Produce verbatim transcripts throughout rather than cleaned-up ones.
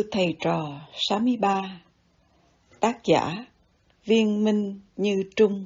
Thư thầy trò sáu mươi ba. Tác giả Viên Minh Như Trung.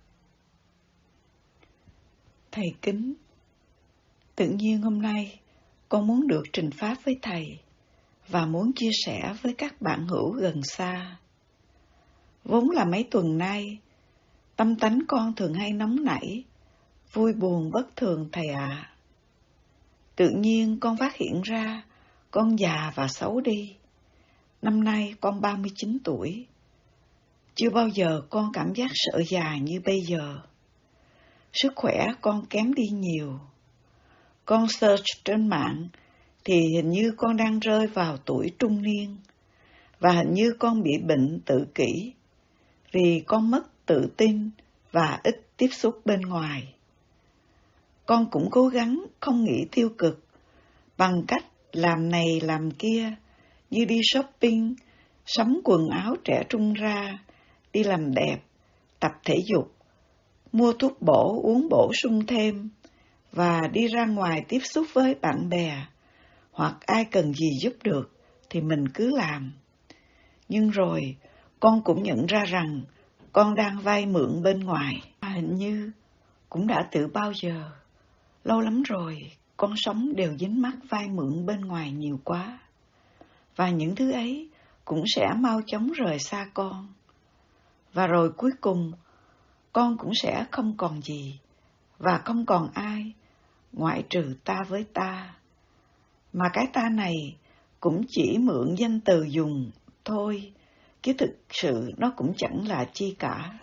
Thầy kính, tự nhiên hôm nay con muốn được trình pháp với thầy và muốn chia sẻ với các bạn hữu gần xa. Vốn là mấy tuần nay, tâm tánh con thường hay nóng nảy, vui buồn bất thường thầy ạ. À. Tự nhiên con phát hiện ra con già và xấu đi. Năm nay con ba mươi chín tuổi. Chưa bao giờ con cảm giác sợ già như bây giờ. Sức khỏe con kém đi nhiều. Con search trên mạng thì hình như con đang rơi vào tuổi trung niên. Và hình như con bị bệnh tự kỷ. Vì con mất tự tin và ít tiếp xúc bên ngoài. Con cũng cố gắng không nghĩ tiêu cực bằng cách làm này làm kia, như đi shopping, sắm quần áo trẻ trung ra, đi làm đẹp, tập thể dục, mua thuốc bổ uống bổ sung thêm, và đi ra ngoài tiếp xúc với bạn bè, hoặc ai cần gì giúp được thì mình cứ làm. Nhưng rồi, con cũng nhận ra rằng con đang vay mượn bên ngoài. Hình như cũng đã từ bao giờ, lâu lắm rồi, con sống đều dính mắc vay mượn bên ngoài nhiều quá. Và những thứ ấy cũng sẽ mau chóng rời xa con. Và rồi cuối cùng, con cũng sẽ không còn gì, và không còn ai, ngoại trừ ta với ta. Mà cái ta này cũng chỉ mượn danh từ dùng thôi, chứ thực sự nó cũng chẳng là chi cả.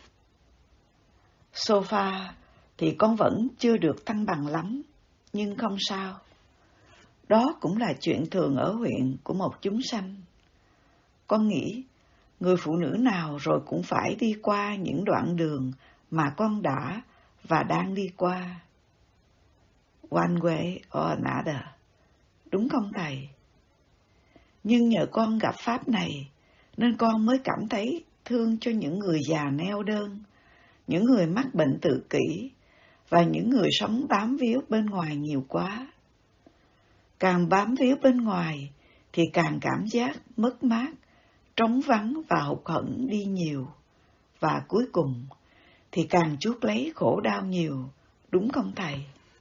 Sofa thì con vẫn chưa được thăng bằng lắm, nhưng không sao. Đó cũng là chuyện thường ở huyện của một chúng sanh. Con nghĩ, người phụ nữ nào rồi cũng phải đi qua những đoạn đường mà con đã và đang đi qua. One way or another. Đúng không thầy? Nhưng nhờ con gặp Pháp này, nên con mới cảm thấy thương cho những người già neo đơn, những người mắc bệnh tự kỷ, và những người sống bám víu bên ngoài nhiều quá. Càng bám víu bên ngoài thì càng cảm giác mất mát, trống vắng và hụt hẫng đi nhiều. Và cuối cùng thì càng chuốc lấy khổ đau nhiều, đúng không thầy?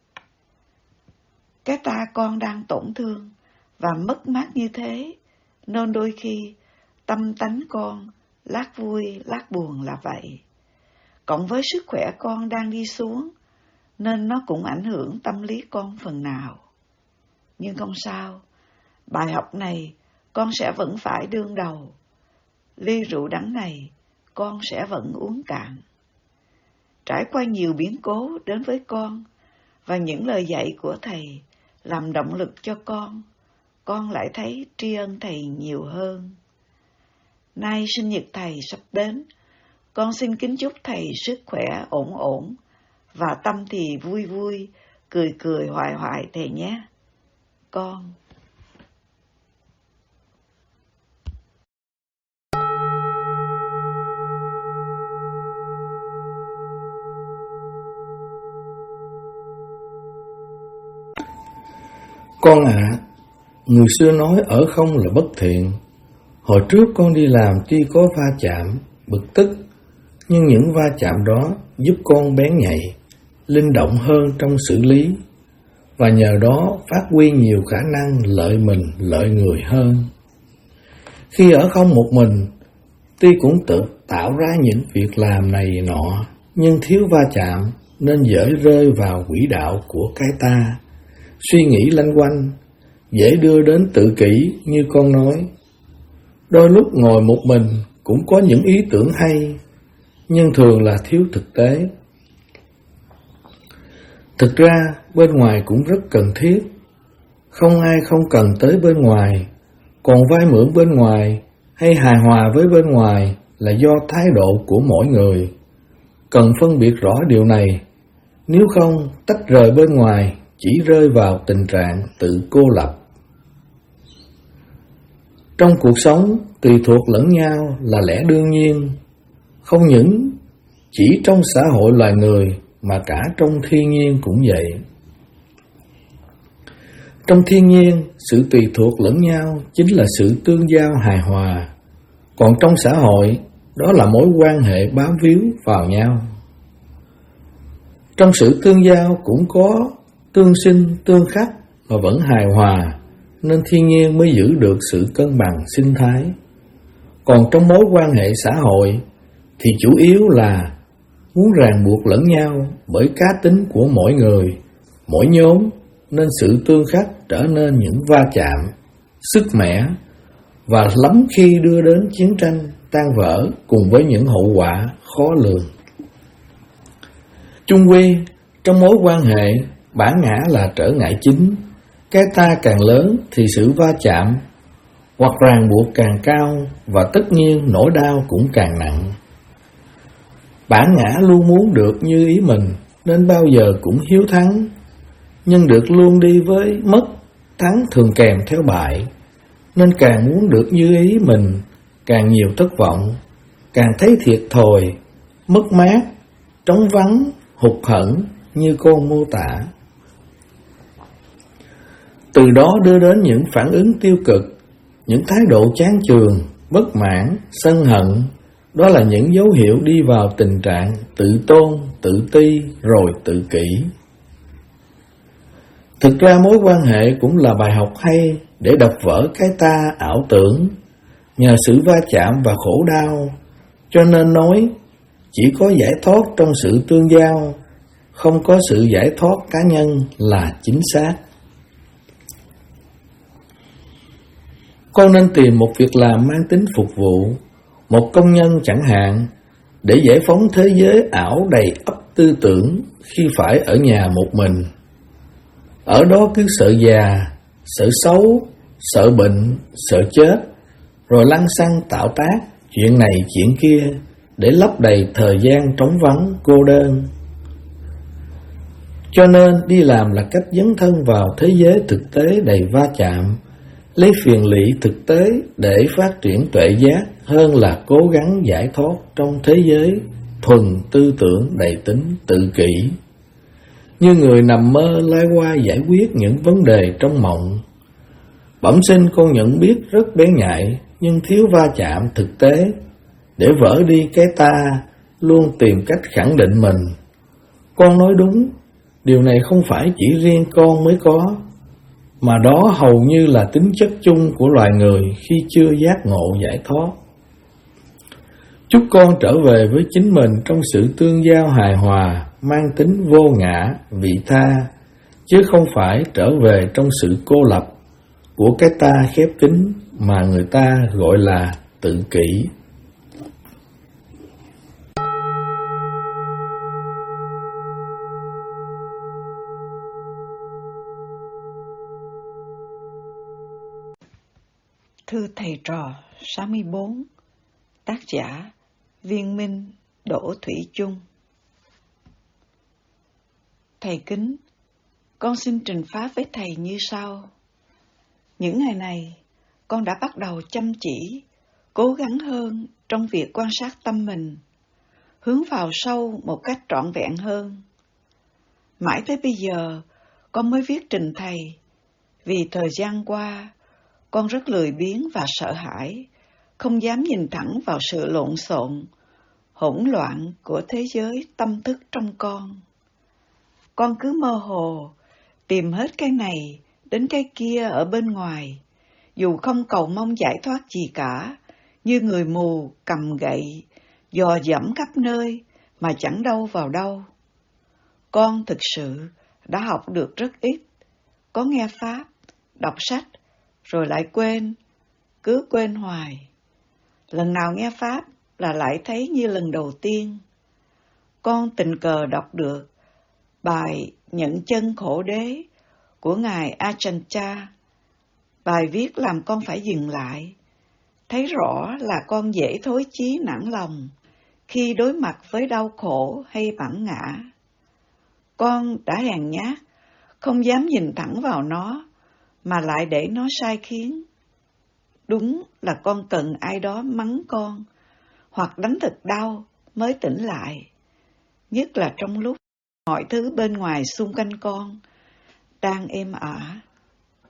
Cái ta con đang tổn thương và mất mát như thế, nên đôi khi tâm tánh con lát vui lát buồn là vậy. Cộng với sức khỏe con đang đi xuống, nên nó cũng ảnh hưởng tâm lý con phần nào. Nhưng không sao, bài học này con sẽ vẫn phải đương đầu. Ly rượu đắng này con sẽ vẫn uống cạn. Trải qua nhiều biến cố đến với con, và những lời dạy của thầy làm động lực cho con, con lại thấy tri ân thầy nhiều hơn. Nay sinh nhật thầy sắp đến, con xin kính chúc thầy sức khỏe ổn ổn, và tâm thì vui vui, cười cười hoài hoài thầy nhé. Con. Con ạ, à, người xưa nói ở không là bất thiện. Hồi trước con đi làm tuy có va chạm, bực tức, nhưng những va chạm đó giúp con bén nhạy, linh động hơn trong xử lý, và nhờ đó phát huy nhiều khả năng lợi mình, lợi người hơn. Khi ở không một mình, tuy cũng tự tạo ra những việc làm này nọ, nhưng thiếu va chạm nên dễ rơi vào quỹ đạo của cái ta, suy nghĩ lanh quanh, dễ đưa đến tự kỷ như con nói. Đôi lúc ngồi một mình cũng có những ý tưởng hay, nhưng thường là thiếu thực tế. Thực ra, bên ngoài cũng rất cần thiết. Không ai không cần tới bên ngoài, còn vay mượn bên ngoài hay hài hòa với bên ngoài là do thái độ của mỗi người. Cần phân biệt rõ điều này, nếu không tách rời bên ngoài chỉ rơi vào tình trạng tự cô lập. Trong cuộc sống, tùy thuộc lẫn nhau là lẽ đương nhiên, không những chỉ trong xã hội loài người mà cả trong thiên nhiên cũng vậy. Trong thiên nhiên, sự tùy thuộc lẫn nhau chính là sự tương giao hài hòa. Còn trong xã hội, đó là mối quan hệ bám víu vào nhau. Trong sự tương giao cũng có tương sinh, tương khắc mà vẫn hài hòa, nên thiên nhiên mới giữ được sự cân bằng sinh thái. Còn trong mối quan hệ xã hội thì chủ yếu là muốn ràng buộc lẫn nhau bởi cá tính của mỗi người, mỗi nhóm, nên sự tương khắc trở nên những va chạm, sức mẻ và lắm khi đưa đến chiến tranh, tan vỡ cùng với những hậu quả khó lường. Chung quy, trong mối quan hệ, bản ngã là trở ngại chính. Cái ta càng lớn thì sự va chạm hoặc ràng buộc càng cao, và tất nhiên nỗi đau cũng càng nặng. Bản ngã luôn muốn được như ý mình nên bao giờ cũng hiếu thắng, nhưng được luôn đi với mất, thắng thường kèm theo bại, nên càng muốn được như ý mình, càng nhiều thất vọng, càng thấy thiệt thòi, mất mát, trống vắng, hụt hẫng như con mô tả. Từ đó đưa đến những phản ứng tiêu cực, những thái độ chán chường, bất mãn, sân hận. Đó là những dấu hiệu đi vào tình trạng tự tôn, tự ti, rồi tự kỷ. Thực ra mối quan hệ cũng là bài học hay để đập vỡ cái ta ảo tưởng, nhờ sự va chạm và khổ đau. Cho nên nói, chỉ có giải thoát trong sự tương giao, không có sự giải thoát cá nhân là chính xác. Con nên tìm một việc làm mang tính phục vụ, một công nhân chẳng hạn, để giải phóng thế giới ảo đầy ắp tư tưởng khi phải ở nhà một mình. Ở đó cứ sợ già, sợ xấu, sợ bệnh, sợ chết, rồi lăng xăng tạo tác chuyện này chuyện kia để lấp đầy thời gian trống vắng cô đơn. Cho nên đi làm là cách dấn thân vào thế giới thực tế đầy va chạm, lấy phiền lụy thực tế để phát triển tuệ giác hơn là cố gắng giải thoát trong thế giới thuần tư tưởng đầy tính tự kỷ. Như người nằm mơ lai qua giải quyết những vấn đề trong mộng. Bẩm sinh con nhận biết rất bén nhạy, nhưng thiếu va chạm thực tế để vỡ đi cái ta, luôn tìm cách khẳng định mình. Con nói đúng, điều này không phải chỉ riêng con mới có, mà đó hầu như là tính chất chung của loài người khi chưa giác ngộ giải thoát. Chúc con trở về với chính mình trong sự tương giao hài hòa, mang tính vô ngã, vị tha, chứ không phải trở về trong sự cô lập của cái ta khép kín mà người ta gọi là tự kỷ. Thư thầy trò sáu mươi bốn, tác giả Viên Minh, Đỗ Thủy Chung. Thầy kính, con xin trình pháp với thầy như sau. Những ngày này, con đã bắt đầu chăm chỉ, cố gắng hơn trong việc quan sát tâm mình, hướng vào sâu một cách trọn vẹn hơn. Mãi tới bây giờ, con mới viết trình thầy, vì thời gian qua, con rất lười biếng và sợ hãi, không dám nhìn thẳng vào sự lộn xộn, hỗn loạn của thế giới tâm thức trong con. Con cứ mơ hồ, tìm hết cái này đến cái kia ở bên ngoài, dù không cầu mong giải thoát gì cả, như người mù cầm gậy, dò dẫm khắp nơi mà chẳng đâu vào đâu. Con thực sự đã học được rất ít, có nghe pháp, đọc sách, rồi lại quên, cứ quên hoài. Lần nào nghe pháp là lại thấy như lần đầu tiên. Con tình cờ đọc được bài Nhận chân khổ đế của Ngài Ajahn. Bài viết làm con phải dừng lại, thấy rõ là con dễ thối chí nản lòng khi đối mặt với đau khổ hay bản ngã. Con đã hèn nhát, không dám nhìn thẳng vào nó, mà lại để nó sai khiến. Đúng là con cần ai đó mắng con, hoặc đánh thật đau mới tỉnh lại, nhất là trong lúc mọi thứ bên ngoài xung quanh con đang êm ả.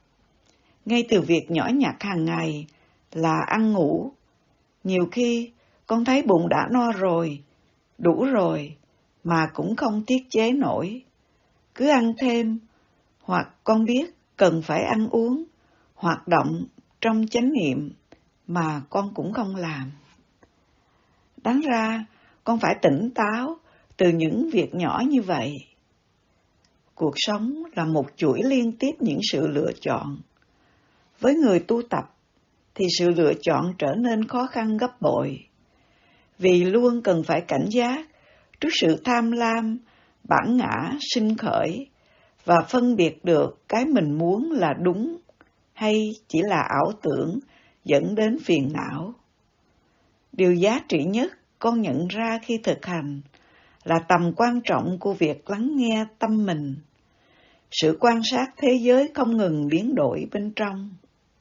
ngay từ việc nhỏ nhặt hàng ngày là ăn ngủ. Nhiều khi con thấy bụng đã no rồi, đủ rồi, mà cũng không tiết chế nổi. Cứ ăn thêm, hoặc con biết cần phải ăn uống, hoạt động trong chánh niệm, mà con cũng không làm. Đáng ra, con phải tỉnh táo từ những việc nhỏ như vậy. Cuộc sống là một chuỗi liên tiếp những sự lựa chọn. Với người tu tập, thì sự lựa chọn trở nên khó khăn gấp bội, vì luôn cần phải cảnh giác trước sự tham lam, bản ngã sinh khởi và phân biệt được cái mình muốn là đúng hay chỉ là ảo tưởng dẫn đến phiền não. Điều giá trị nhất con nhận ra khi thực hành là tầm quan trọng của việc lắng nghe tâm mình, sự quan sát thế giới không ngừng biến đổi bên trong.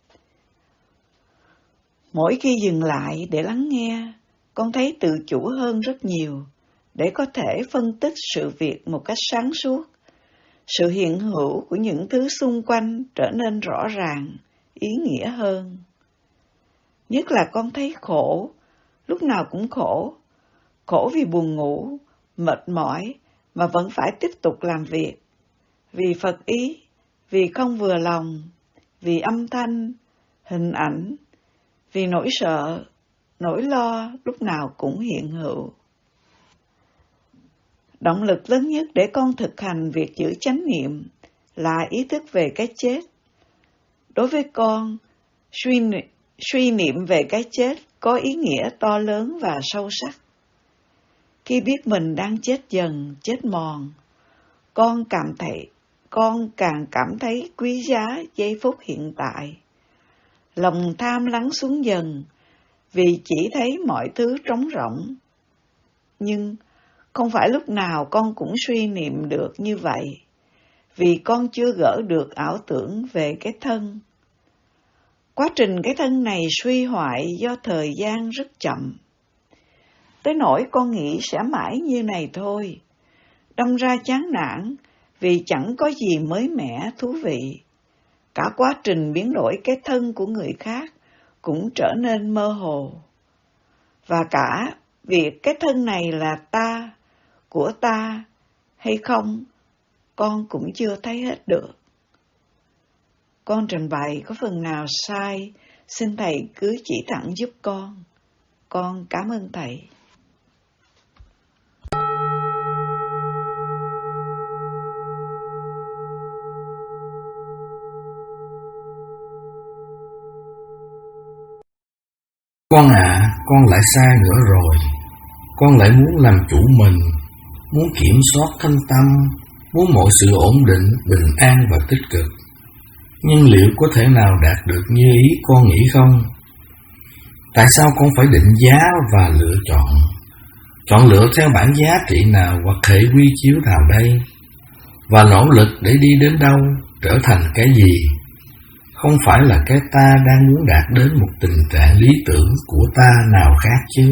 Mỗi khi dừng lại để lắng nghe, con thấy tự chủ hơn rất nhiều để có thể phân tích sự việc một cách sáng suốt. Sự hiện hữu của những thứ xung quanh trở nên rõ ràng, ý nghĩa hơn. Nhất là con thấy khổ, lúc nào cũng khổ. Khổ vì buồn ngủ, mệt mỏi mà vẫn phải tiếp tục làm việc. Vì phật ý, vì không vừa lòng, vì âm thanh, hình ảnh, vì nỗi sợ, nỗi lo lúc nào cũng hiện hữu. Động lực lớn nhất để con thực hành việc giữ chánh niệm là ý thức về cái chết. Đối với con, suy, suy niệm về cái chết có ý nghĩa to lớn và sâu sắc. Khi biết mình đang chết dần, chết mòn, con cảm thấy, con càng cảm thấy quý giá giây phút hiện tại. Lòng tham lắng xuống dần, vì chỉ thấy mọi thứ trống rỗng. Nhưng không phải lúc nào con cũng suy niệm được như vậy, vì con chưa gỡ được ảo tưởng về cái thân. Quá trình cái thân này suy hoại do thời gian rất chậm. Tới nỗi con nghĩ sẽ mãi như này thôi, đâm ra chán nản vì chẳng có gì mới mẻ thú vị. Cả quá trình biến đổi cái thân của người khác cũng trở nên mơ hồ. Và cả việc cái thân này là ta, của ta hay không, con cũng chưa thấy hết được. Con trình bày có phần nào sai, xin Thầy cứ chỉ thẳng giúp con. Con cảm ơn Thầy. Con ạ, à, con lại sai nữa rồi. Con lại muốn làm chủ mình, muốn kiểm soát thân tâm, muốn mọi sự ổn định, bình an và tích cực. Nhưng liệu có thể nào đạt được như ý con nghĩ không? Tại sao con phải định giá và lựa chọn? Chọn lựa theo bản giá trị nào hoặc hệ quy chiếu nào đây? Và nỗ lực để đi đến đâu, trở thành cái gì? Không phải là cái ta đang muốn đạt đến một tình trạng lý tưởng của ta nào khác chứ.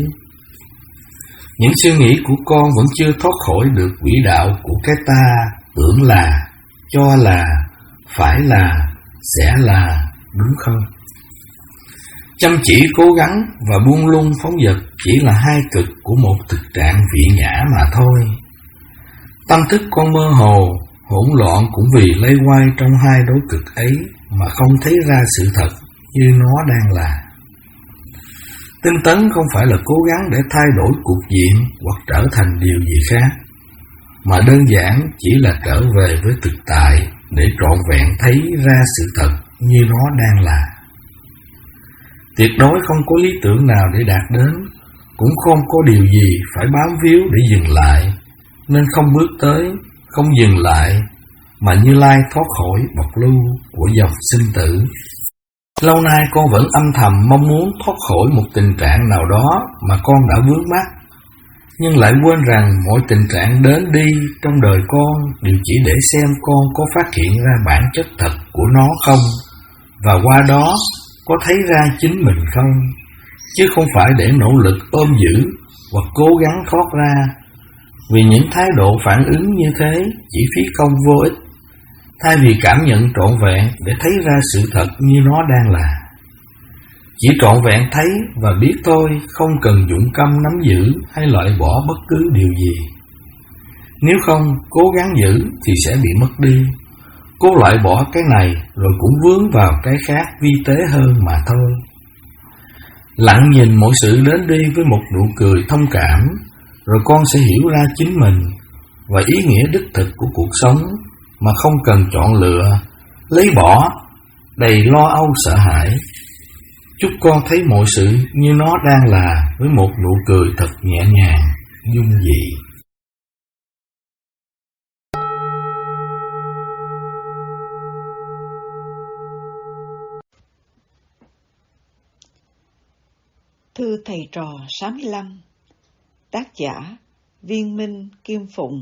Những suy nghĩ của con vẫn chưa thoát khỏi được quỹ đạo của cái ta tưởng là, cho là, phải là, sẽ là, đúng không? Chăm chỉ cố gắng và buông lung phóng dật chỉ là hai cực của một thực trạng vị nhã mà thôi. Tâm thức con mơ hồ, hỗn loạn cũng vì lây quay trong hai đối cực ấy mà không thấy ra sự thật như nó đang là. Tinh tấn không phải là cố gắng để thay đổi cục diện hoặc trở thành điều gì khác, mà đơn giản chỉ là trở về với thực tại để trọn vẹn thấy ra sự thật như nó đang là. Tuyệt đối không có lý tưởng nào để đạt đến, cũng không có điều gì phải bám víu để dừng lại, nên không bước tới, không dừng lại, mà Như Lai thoát khỏi bọc lưu của dòng sinh tử. Lâu nay con vẫn âm thầm mong muốn thoát khỏi một tình trạng nào đó mà con đã vướng mắc, nhưng lại quên rằng mọi tình trạng đến đi trong đời con đều chỉ để xem con có phát hiện ra bản chất thật của nó không, và qua đó có thấy ra chính mình không, chứ không phải để nỗ lực ôm giữ hoặc cố gắng thoát ra. Vì những thái độ phản ứng như thế chỉ phí công vô ích. thay vì cảm nhận trọn vẹn để thấy ra sự thật như nó đang là. Chỉ trọn vẹn thấy và biết thôi, không cần dụng tâm nắm giữ hay loại bỏ bất cứ điều gì. Nếu không, cố gắng giữ thì sẽ bị mất đi. Cố loại bỏ cái này rồi cũng vướng vào cái khác vi tế hơn mà thôi. Lặng nhìn mọi sự đến đi với một nụ cười thông cảm, rồi con sẽ hiểu ra chính mình và ý nghĩa đích thực của cuộc sống mà không cần chọn lựa, lấy bỏ, đầy lo âu sợ hãi. Chúc con thấy mọi sự như nó đang là với một nụ cười thật nhẹ nhàng, dung dị. Thư thầy trò sáu mươi lăm. Tác giả Viên Minh Kim Phụng.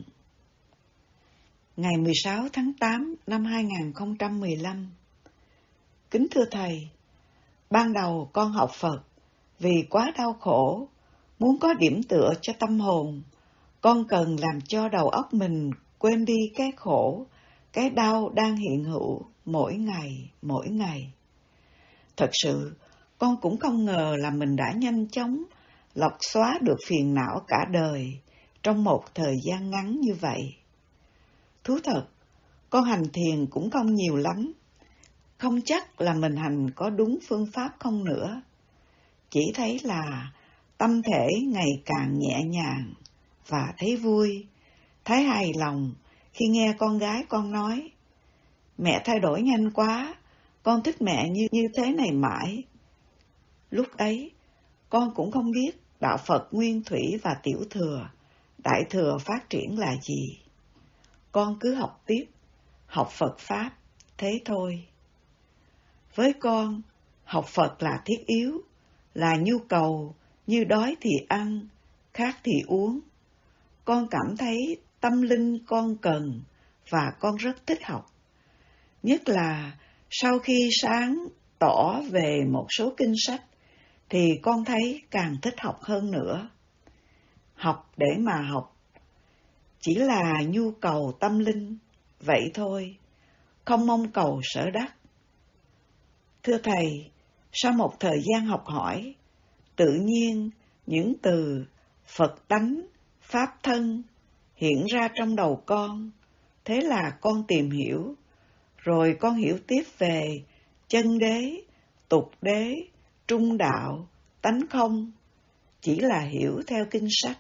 Ngày mười sáu tháng tám năm hai nghìn không trăm mười lăm. Kính thưa thầy, ban đầu con học Phật vì quá đau khổ, muốn có điểm tựa cho tâm hồn, con cần làm cho đầu óc mình quên đi cái khổ, cái đau đang hiện hữu mỗi ngày, mỗi ngày. Thật sự, con cũng không ngờ là mình đã nhanh chóng lọc xóa được phiền não cả đời trong một thời gian ngắn như vậy. Thú thật, con hành thiền cũng không nhiều lắm, không chắc là mình hành có đúng phương pháp không nữa. Chỉ thấy là tâm thể ngày càng nhẹ nhàng và thấy vui, thấy hài lòng khi nghe con gái con nói: mẹ thay đổi nhanh quá, con thích mẹ như, như thế này mãi. Lúc ấy, con cũng không biết đạo Phật Nguyên Thủy và Tiểu Thừa, Đại Thừa phát triển là gì. Con cứ học tiếp, học Phật Pháp, thế thôi. Với con, học Phật là thiết yếu, là nhu cầu, như đói thì ăn, khát thì uống. Con cảm thấy tâm linh con cần và con rất thích học. Nhất là sau khi sáng tỏ về một số kinh sách, thì con thấy càng thích học hơn nữa. Học để mà học, chỉ là nhu cầu tâm linh, vậy thôi, không mong cầu sở đắc. Thưa thầy, sau một thời gian học hỏi, tự nhiên những từ Phật tánh, Pháp thân hiện ra trong đầu con, thế là con tìm hiểu, rồi con hiểu tiếp về chân đế, tục đế, trung đạo, tánh không, chỉ là hiểu theo kinh sách,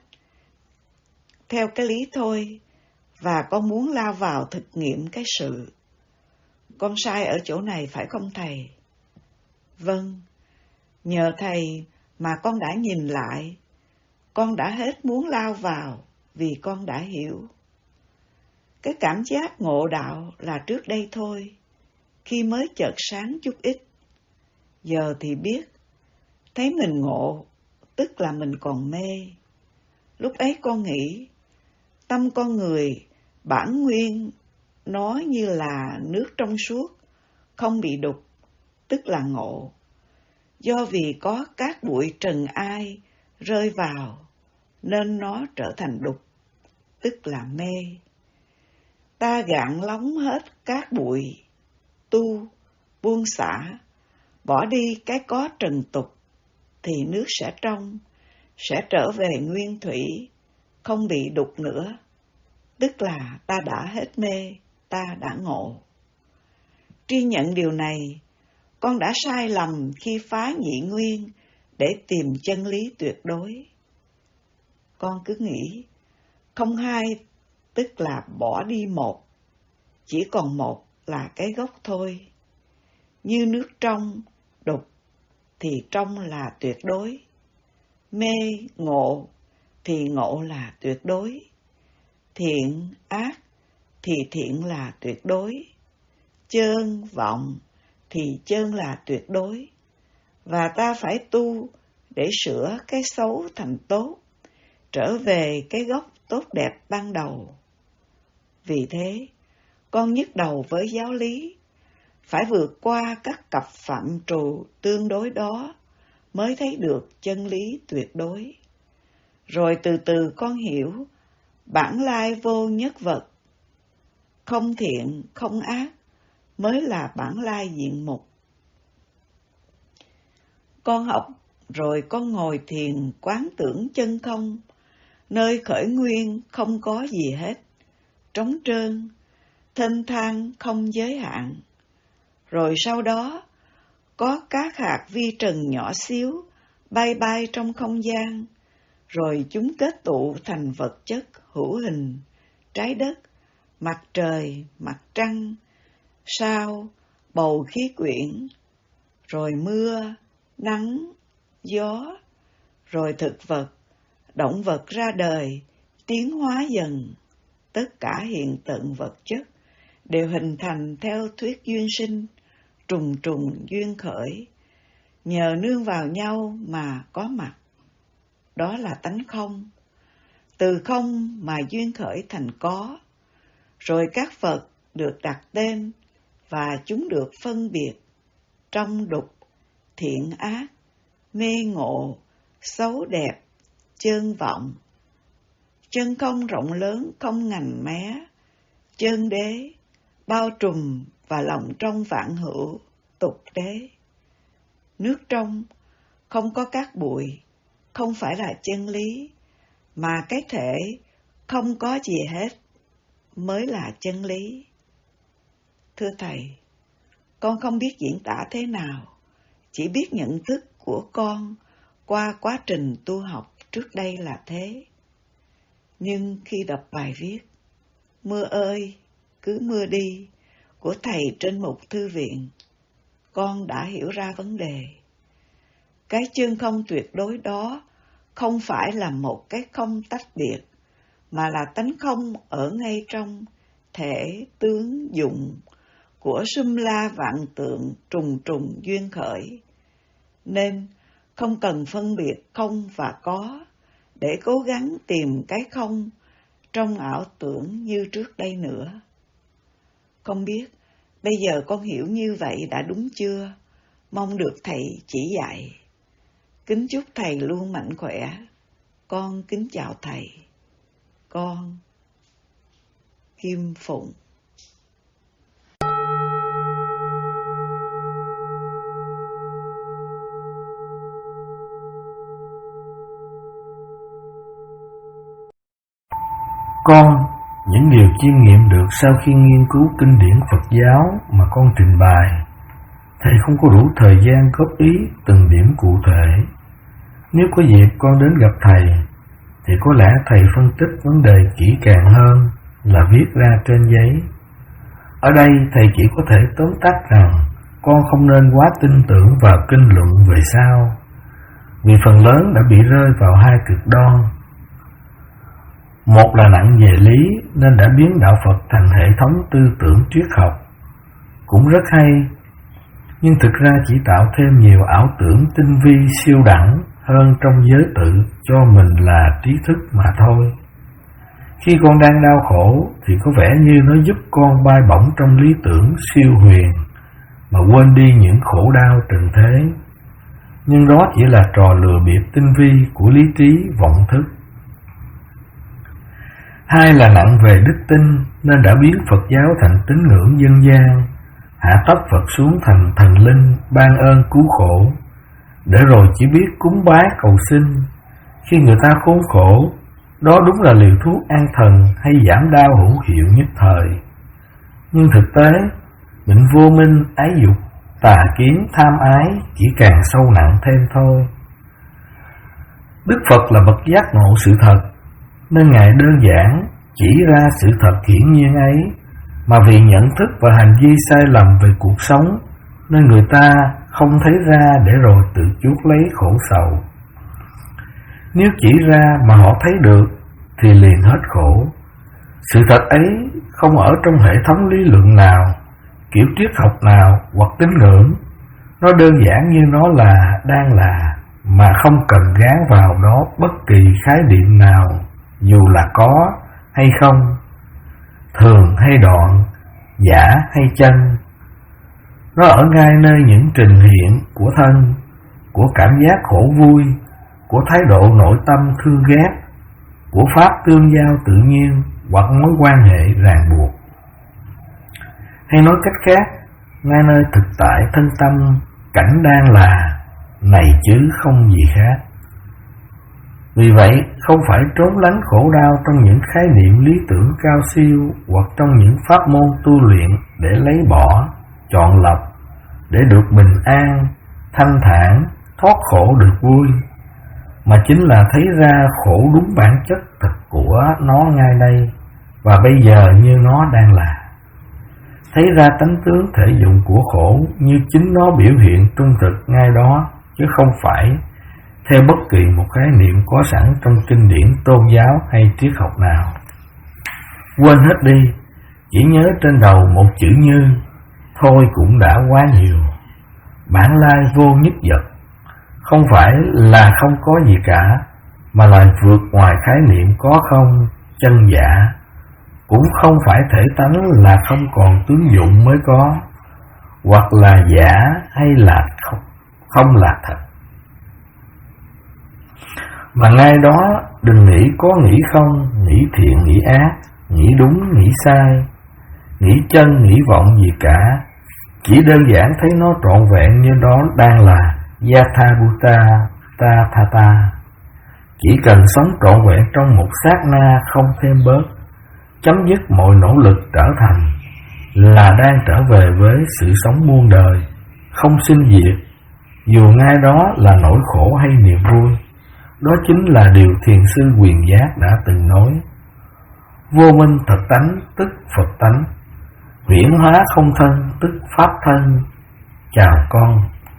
theo cái lý thôi, và con muốn lao vào thực nghiệm cái sự. Con sai ở chỗ này phải không thầy? Vâng, nhờ thầy mà con đã nhìn lại, con đã hết muốn lao vào vì con đã hiểu. Cái cảm giác ngộ đạo là trước đây thôi, khi mới chợt sáng chút ít. Giờ thì biết, thấy mình ngộ, tức là mình còn mê. Lúc ấy con nghĩ, tâm con người bản nguyên nó như là nước trong suốt, không bị đục, tức là ngộ. Do vì có các bụi trần ai rơi vào, nên nó trở thành đục, tức là mê. Ta gạn lóng hết các bụi, tu, buông xả, bỏ đi cái có trần tục, thì nước sẽ trong, sẽ trở về nguyên thủy, không bị đục nữa. Tức là ta đã hết mê, ta đã ngộ. Tri nhận điều này, con đã sai lầm khi phá nhị nguyên để tìm chân lý tuyệt đối. Con cứ nghĩ, không hai tức là bỏ đi một, chỉ còn một là cái gốc thôi. Như nước trong, đục, thì trong là tuyệt đối. Mê, ngộ, thì ngộ là tuyệt đối. Thiện, ác, thì thiện là tuyệt đối. Chơn, vọng, thì chơn là tuyệt đối. Và ta phải tu để sửa cái xấu thành tốt, trở về cái gốc tốt đẹp ban đầu. Vì thế, con nhức đầu với giáo lý, phải vượt qua các cặp phạm trù tương đối đó mới thấy được chân lý tuyệt đối. Rồi từ từ con hiểu bản lai vô nhất vật, không thiện, không ác mới là bản lai diện mục. Con học rồi con ngồi thiền quán tưởng chân không, nơi khởi nguyên không có gì hết, trống trơn, thênh thang không giới hạn. Rồi sau đó, có các hạt vi trần nhỏ xíu bay bay trong không gian, rồi chúng kết tụ thành vật chất hữu hình, trái đất, mặt trời, mặt trăng, sao, bầu khí quyển, rồi mưa, nắng, gió, rồi thực vật, động vật ra đời, tiến hóa dần. Tất cả hiện tượng vật chất đều hình thành theo thuyết duyên sinh, trùng trùng duyên khởi, nhờ nương vào nhau mà có mặt. Đó là tánh không. Từ không mà duyên khởi thành có, rồi các vật được đặt tên và chúng được phân biệt trong đục, thiện ác, mê ngộ, xấu đẹp, chơn vọng. Chân không rộng lớn không ngành mé, chân đế, bao trùm và lòng trong vạn hữu, tục đế. Nước trong, không có cát bụi, không phải là chân lý, mà cái thể không có gì hết mới là chân lý. Thưa Thầy, con không biết diễn tả thế nào, chỉ biết nhận thức của con qua quá trình tu học trước đây là thế. Nhưng khi đọc bài viết Mưa ơi, cứ mưa đi của Thầy trên mục thư viện, con đã hiểu ra vấn đề. Cái chân không tuyệt đối đó không phải là một cái không tách biệt, mà là tánh không ở ngay trong thể tướng dụng của sum la vạn tượng trùng trùng duyên khởi. Nên không cần phân biệt không và có để cố gắng tìm cái không trong ảo tưởng như trước đây nữa. Không biết bây giờ con hiểu như vậy đã đúng chưa? Mong được Thầy chỉ dạy. Kính chúc Thầy luôn mạnh khỏe. Con kính chào Thầy. Con Kim Phụng. Con, những điều chiêm nghiệm được sau khi nghiên cứu kinh điển Phật giáo mà con trình bày, Thầy không có đủ thời gian góp ý từng điểm cụ thể. Nếu có dịp con đến gặp Thầy, thì có lẽ Thầy phân tích vấn đề kỹ càng hơn là viết ra trên giấy. Ở đây Thầy chỉ có thể tóm tắt rằng con không nên quá tin tưởng vào kinh luận về sau, vì phần lớn đã bị rơi vào hai cực đoan. Một là nặng về lý nên đã biến đạo Phật thành hệ thống tư tưởng triết học, cũng rất hay, nhưng thực ra chỉ tạo thêm nhiều ảo tưởng tinh vi siêu đẳng hơn trong giới tự cho mình là trí thức mà thôi. Khi con đang đau khổ thì có vẻ như nó giúp con bay bổng trong lý tưởng siêu huyền mà quên đi những khổ đau trần thế. Nhưng đó chỉ là trò lừa bịp tinh vi của lý trí vọng thức. Hai là nặng về đức tin nên đã biến Phật giáo thành tín ngưỡng dân gian, hạ thấp Phật xuống thành thần linh ban ơn cứu khổ, để rồi chỉ biết cúng bái cầu xin. Khi người ta khốn khổ, đó đúng là liều thuốc an thần hay giảm đau hữu hiệu nhất thời. Nhưng thực tế, bệnh vô minh, ái dục, tà kiến, tham ái chỉ càng sâu nặng thêm thôi. Đức Phật là bậc giác ngộ sự thật, nên Ngài đơn giản chỉ ra sự thật hiển nhiên ấy, mà vì nhận thức và hành vi sai lầm về cuộc sống nên người ta không thấy ra để rồi tự chuốc lấy khổ sầu. Nếu chỉ ra mà họ thấy được thì liền hết khổ. Sự thật ấy không ở trong hệ thống lý luận nào, kiểu triết học nào hoặc tín ngưỡng. Nó đơn giản như nó là, đang là, mà không cần gán vào đó bất kỳ khái niệm nào, dù là có hay không, thường hay đoạn, giả hay chân. Nó ở ngay nơi những trình hiện của thân, của cảm giác khổ vui, của thái độ nội tâm thương ghét, của pháp tương giao tự nhiên hoặc mối quan hệ ràng buộc. Hay nói cách khác, ngay nơi thực tại thân tâm, cảnh đang là này chứ không gì khác. Vì vậy, không phải trốn lánh khổ đau trong những khái niệm lý tưởng cao siêu hoặc trong những pháp môn tu luyện để lấy bỏ, chọn lọc, để được bình an, thanh thản, thoát khổ được vui, mà chính là thấy ra khổ đúng bản chất thật của nó ngay đây và bây giờ như nó đang là. Thấy ra tánh tướng thể dụng của khổ như chính nó biểu hiện trung thực ngay đó, chứ không phải theo bất kỳ một khái niệm có sẵn trong kinh điển tôn giáo hay triết học nào. Quên hết đi, chỉ nhớ trên đầu một chữ như, thôi cũng đã quá nhiều. Bản lai vô nhất vật, không phải là không có gì cả, mà là vượt ngoài khái niệm có không, chân giả. Cũng không phải thể tánh là không còn tướng dụng mới có, hoặc là giả hay là không, không là thật. Mà ngay đó đừng nghĩ có nghĩ không, nghĩ thiện nghĩ ác, nghĩ đúng nghĩ sai, nghĩ chân nghĩ vọng gì cả. Chỉ đơn giản thấy nó trọn vẹn như đó đang là Yathabhuta Tathata. Chỉ cần sống trọn vẹn trong một sát na không thêm bớt, chấm dứt mọi nỗ lực trở thành, là đang trở về với sự sống muôn đời, không sinh diệt, dù ngay đó là nỗi khổ hay niềm vui. Đó chính là điều thiền sư Quyền Giác đã từng nói. Vô minh thật tánh tức Phật tánh, huyễn hóa không thân tức Pháp thân. Chào con.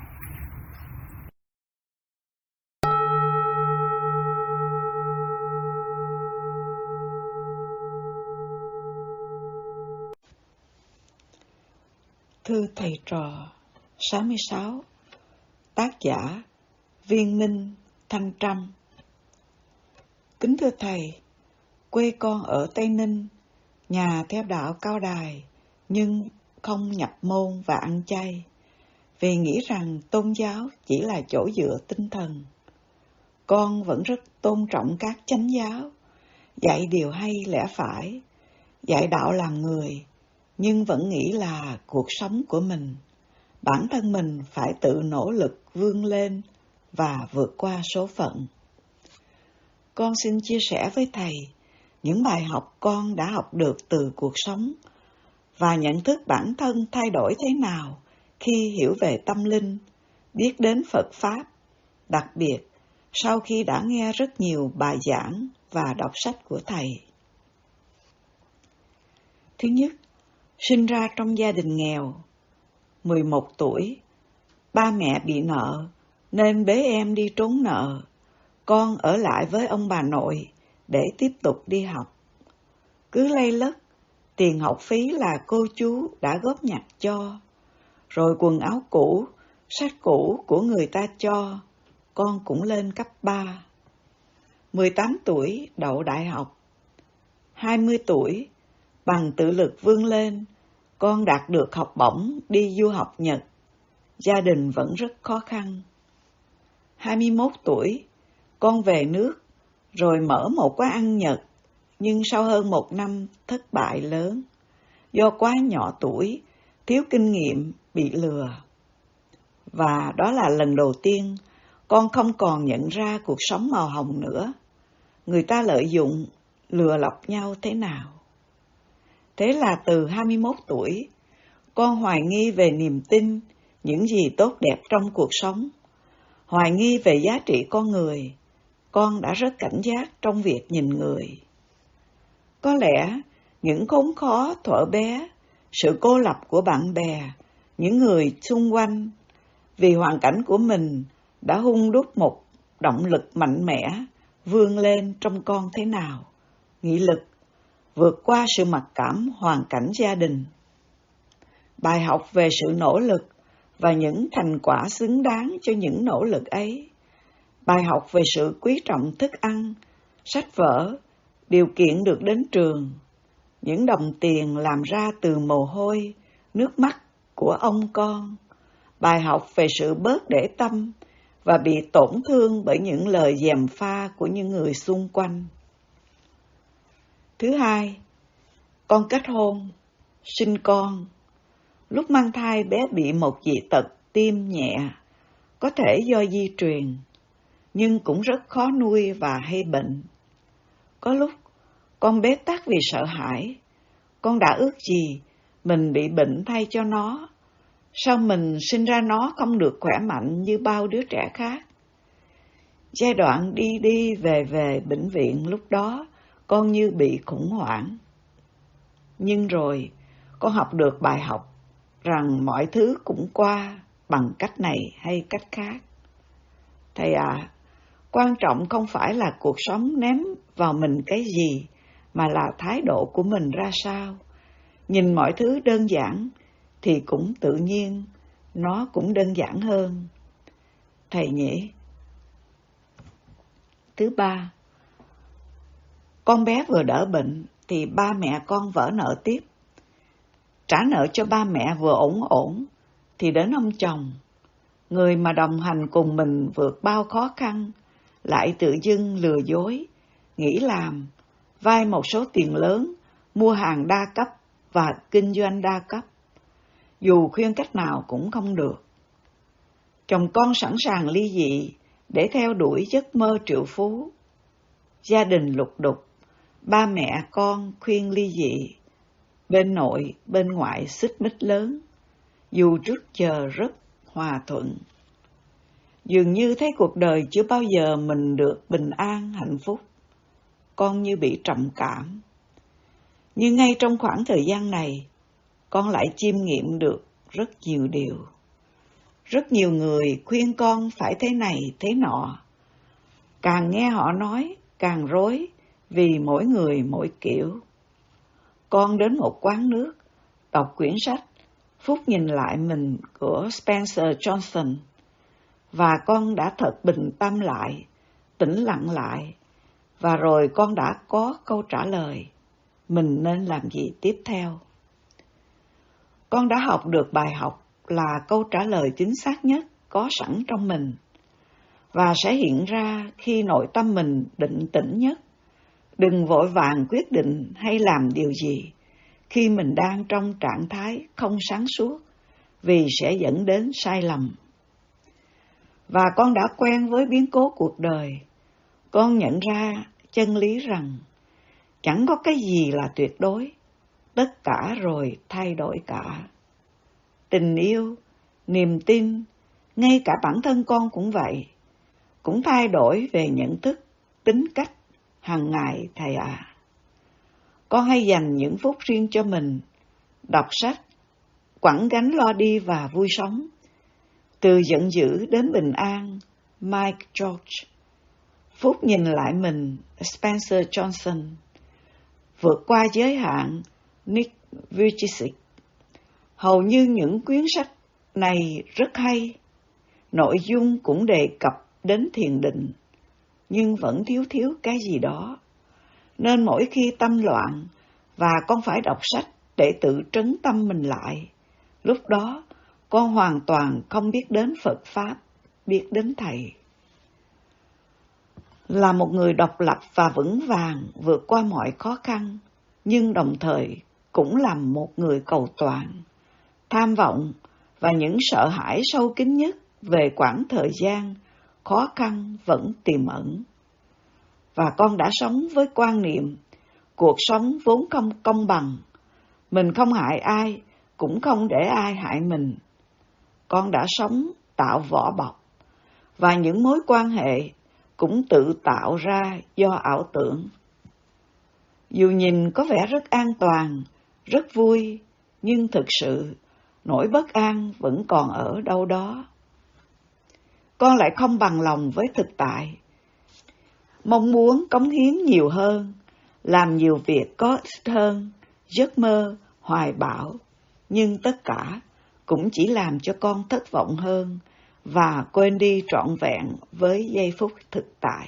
Thư thầy trò sáu mươi sáu. Tác giả Viên Minh, Thanh Trâm. Kính thưa thầy, quê con ở Tây Ninh, nhà theo đạo Cao Đài, nhưng không nhập môn và ăn chay, vì nghĩ rằng tôn giáo chỉ là chỗ dựa tinh thần. Con vẫn rất tôn trọng các chánh giáo, dạy điều hay lẽ phải, dạy đạo làm người, nhưng vẫn nghĩ là cuộc sống của mình, bản thân mình phải tự nỗ lực vươn lên và vượt qua số phận. Con xin chia sẻ với thầy những bài học con đã học được từ cuộc sống và nhận thức bản thân thay đổi thế nào khi hiểu về tâm linh, biết đến Phật Pháp, đặc biệt sau khi đã nghe rất nhiều bài giảng và đọc sách của thầy. Thứ nhất, sinh ra trong gia đình nghèo, mười một tuổi, ba mẹ bị nợ nên bế em đi trốn nợ. Con ở lại với ông bà nội để tiếp tục đi học. Cứ lây lất, tiền học phí là cô chú đã góp nhặt cho, rồi quần áo cũ, sách cũ của người ta cho, con cũng lên cấp ba. mười tám tuổi đậu đại học. hai mươi tuổi, bằng tự lực vươn lên, con đạt được học bổng đi du học Nhật. Gia đình vẫn rất khó khăn. hai mươi mốt tuổi, con về nước, rồi mở một quán ăn Nhật, nhưng sau hơn một năm thất bại lớn. Do quá nhỏ tuổi, thiếu kinh nghiệm, bị lừa. Và đó là lần đầu tiên con không còn nhận ra cuộc sống màu hồng nữa. Người ta lợi dụng, lừa lọc nhau thế nào. Thế là từ hai mươi mốt tuổi, con hoài nghi về niềm tin, những gì tốt đẹp trong cuộc sống. Hoài nghi về giá trị con người, con đã rất cảnh giác trong việc nhìn người. Có lẽ những khốn khó thuở bé, sự cô lập của bạn bè, những người xung quanh, vì hoàn cảnh của mình đã hun đúc một động lực mạnh mẽ, vươn lên trong con thế nào, nghị lực, vượt qua sự mặc cảm hoàn cảnh gia đình. Bài học về sự nỗ lực và những thành quả xứng đáng cho những nỗ lực ấy. Bài học về sự quý trọng thức ăn, sách vở, điều kiện được đến trường, những đồng tiền làm ra từ mồ hôi, nước mắt của ông con. Bài học về sự bớt để tâm và bị tổn thương bởi những lời gièm pha của những người xung quanh. Thứ hai, con kết hôn, sinh con. Lúc mang thai bé bị một dị tật tim nhẹ, có thể do di truyền, nhưng cũng rất khó nuôi và hay bệnh. Có lúc con bế tắc vì sợ hãi, con đã ước gì mình bị bệnh thay cho nó. Sao mình sinh ra nó không được khỏe mạnh như bao đứa trẻ khác? Giai đoạn đi đi về về bệnh viện lúc đó, con như bị khủng hoảng. Nhưng rồi, con học được bài học rằng mọi thứ cũng qua bằng cách này hay cách khác. Thầy ạ, à, quan trọng không phải là cuộc sống ném vào mình cái gì, mà là thái độ của mình ra sao. Nhìn mọi thứ đơn giản thì cũng tự nhiên, nó cũng đơn giản hơn. Thầy nhỉ? Thứ ba, con bé vừa đỡ bệnh thì ba mẹ con vỡ nợ tiếp. Trả nợ cho ba mẹ vừa ổn ổn thì đến ông chồng, người mà đồng hành cùng mình vượt bao khó khăn, lại tự dưng lừa dối, nghĩ làm, vay một số tiền lớn, mua hàng đa cấp và kinh doanh đa cấp. Dù khuyên cách nào cũng không được. Chồng con sẵn sàng ly dị để theo đuổi giấc mơ triệu phú. Gia đình lục đục, ba mẹ con khuyên ly dị, bên nội, bên ngoại xích mích lớn, dù trước giờ rất hòa thuận. Dường như thấy cuộc đời chưa bao giờ mình được bình an, hạnh phúc. Con như bị trầm cảm. Nhưng ngay trong khoảng thời gian này, con lại chiêm nghiệm được rất nhiều điều. Rất nhiều người khuyên con phải thế này, thế nọ. Càng nghe họ nói, càng rối, vì mỗi người mỗi kiểu. Con đến một quán nước, đọc quyển sách Phúc nhìn lại mình của Spencer Johnson, và con đã thật bình tâm lại, tĩnh lặng lại, và rồi con đã có câu trả lời, mình nên làm gì tiếp theo. Con đã học được bài học là câu trả lời chính xác nhất có sẵn trong mình, và sẽ hiện ra khi nội tâm mình định tĩnh nhất. Đừng vội vàng quyết định hay làm điều gì khi mình đang trong trạng thái không sáng suốt, vì sẽ dẫn đến sai lầm. Và con đã quen với biến cố cuộc đời. Con nhận ra chân lý rằng chẳng có cái gì là tuyệt đối, tất cả rồi thay đổi cả. Tình yêu, niềm tin, ngay cả bản thân con cũng vậy, cũng thay đổi về nhận thức, tính cách hàng ngày thầy ạ. À. Con hay dành những phút riêng cho mình, đọc sách, quẳng gánh lo đi và vui sống. Từ giận dữ đến bình an, Mike George. Phúc nhìn lại mình, Spencer Johnson. Vượt qua giới hạn, Nick Vujicic. Hầu như những quyển sách này rất hay, nội dung cũng đề cập đến thiền định, nhưng vẫn thiếu thiếu cái gì đó. Nên mỗi khi tâm loạn và con phải đọc sách để tự trấn tâm mình lại, lúc đó con hoàn toàn không biết đến Phật Pháp, biết đến Thầy. Là một người độc lập và vững vàng vượt qua mọi khó khăn, nhưng đồng thời cũng là một người cầu toàn, tham vọng và những sợ hãi sâu kín nhất về quãng thời gian khó khăn vẫn tiềm ẩn. Và con đã sống với quan niệm cuộc sống vốn không công bằng, mình không hại ai, cũng không để ai hại mình. Con đã sống tạo vỏ bọc, và những mối quan hệ cũng tự tạo ra do ảo tưởng. Dù nhìn có vẻ rất an toàn, rất vui, nhưng thực sự nỗi bất an vẫn còn ở đâu đó. Con lại không bằng lòng với thực tại, mong muốn cống hiến nhiều hơn, làm nhiều việc có ích hơn, giấc mơ, hoài bão, nhưng tất cả cũng chỉ làm cho con thất vọng hơn và quên đi trọn vẹn với giây phút thực tại.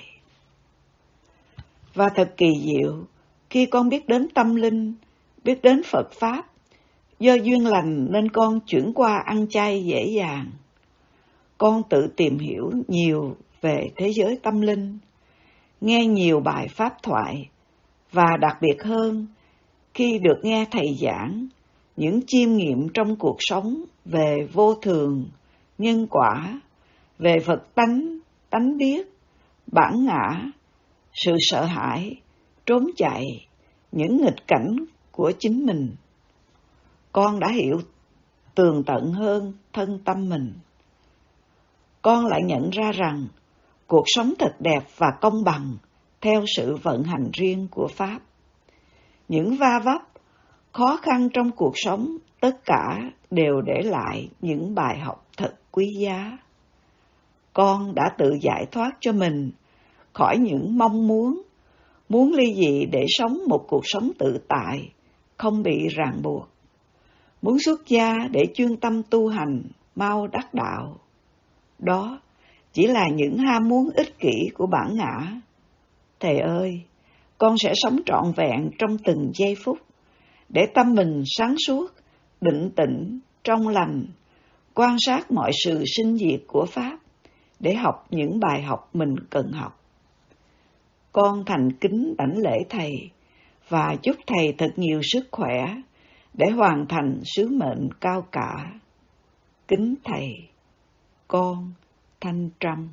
Và thật kỳ diệu, khi con biết đến tâm linh, biết đến Phật Pháp, do duyên lành nên con chuyển qua ăn chay dễ dàng. Con tự tìm hiểu nhiều về thế giới tâm linh, nghe nhiều bài pháp thoại, và đặc biệt hơn, khi được nghe thầy giảng, những chiêm nghiệm trong cuộc sống về vô thường, nhân quả, về Phật tánh, tánh biết, bản ngã, sự sợ hãi, trốn chạy, những nghịch cảnh của chính mình. Con đã hiểu tường tận hơn thân tâm mình. Con lại nhận ra rằng cuộc sống thật đẹp và công bằng theo sự vận hành riêng của Pháp. Những va vấp, khó khăn trong cuộc sống, tất cả đều để lại những bài học thật quý giá. Con đã tự giải thoát cho mình khỏi những mong muốn, muốn ly dị để sống một cuộc sống tự tại, không bị ràng buộc. Muốn xuất gia để chuyên tâm tu hành, mau đắc đạo. Đó chỉ là những ham muốn ích kỷ của bản ngã. Thầy ơi, con sẽ sống trọn vẹn trong từng giây phút, để tâm mình sáng suốt, định tĩnh, trong lành, quan sát mọi sự sinh diệt của Pháp, để học những bài học mình cần học. Con thành kính đảnh lễ Thầy, và chúc Thầy thật nhiều sức khỏe, để hoàn thành sứ mệnh cao cả. Kính Thầy, con Thanh Trâm.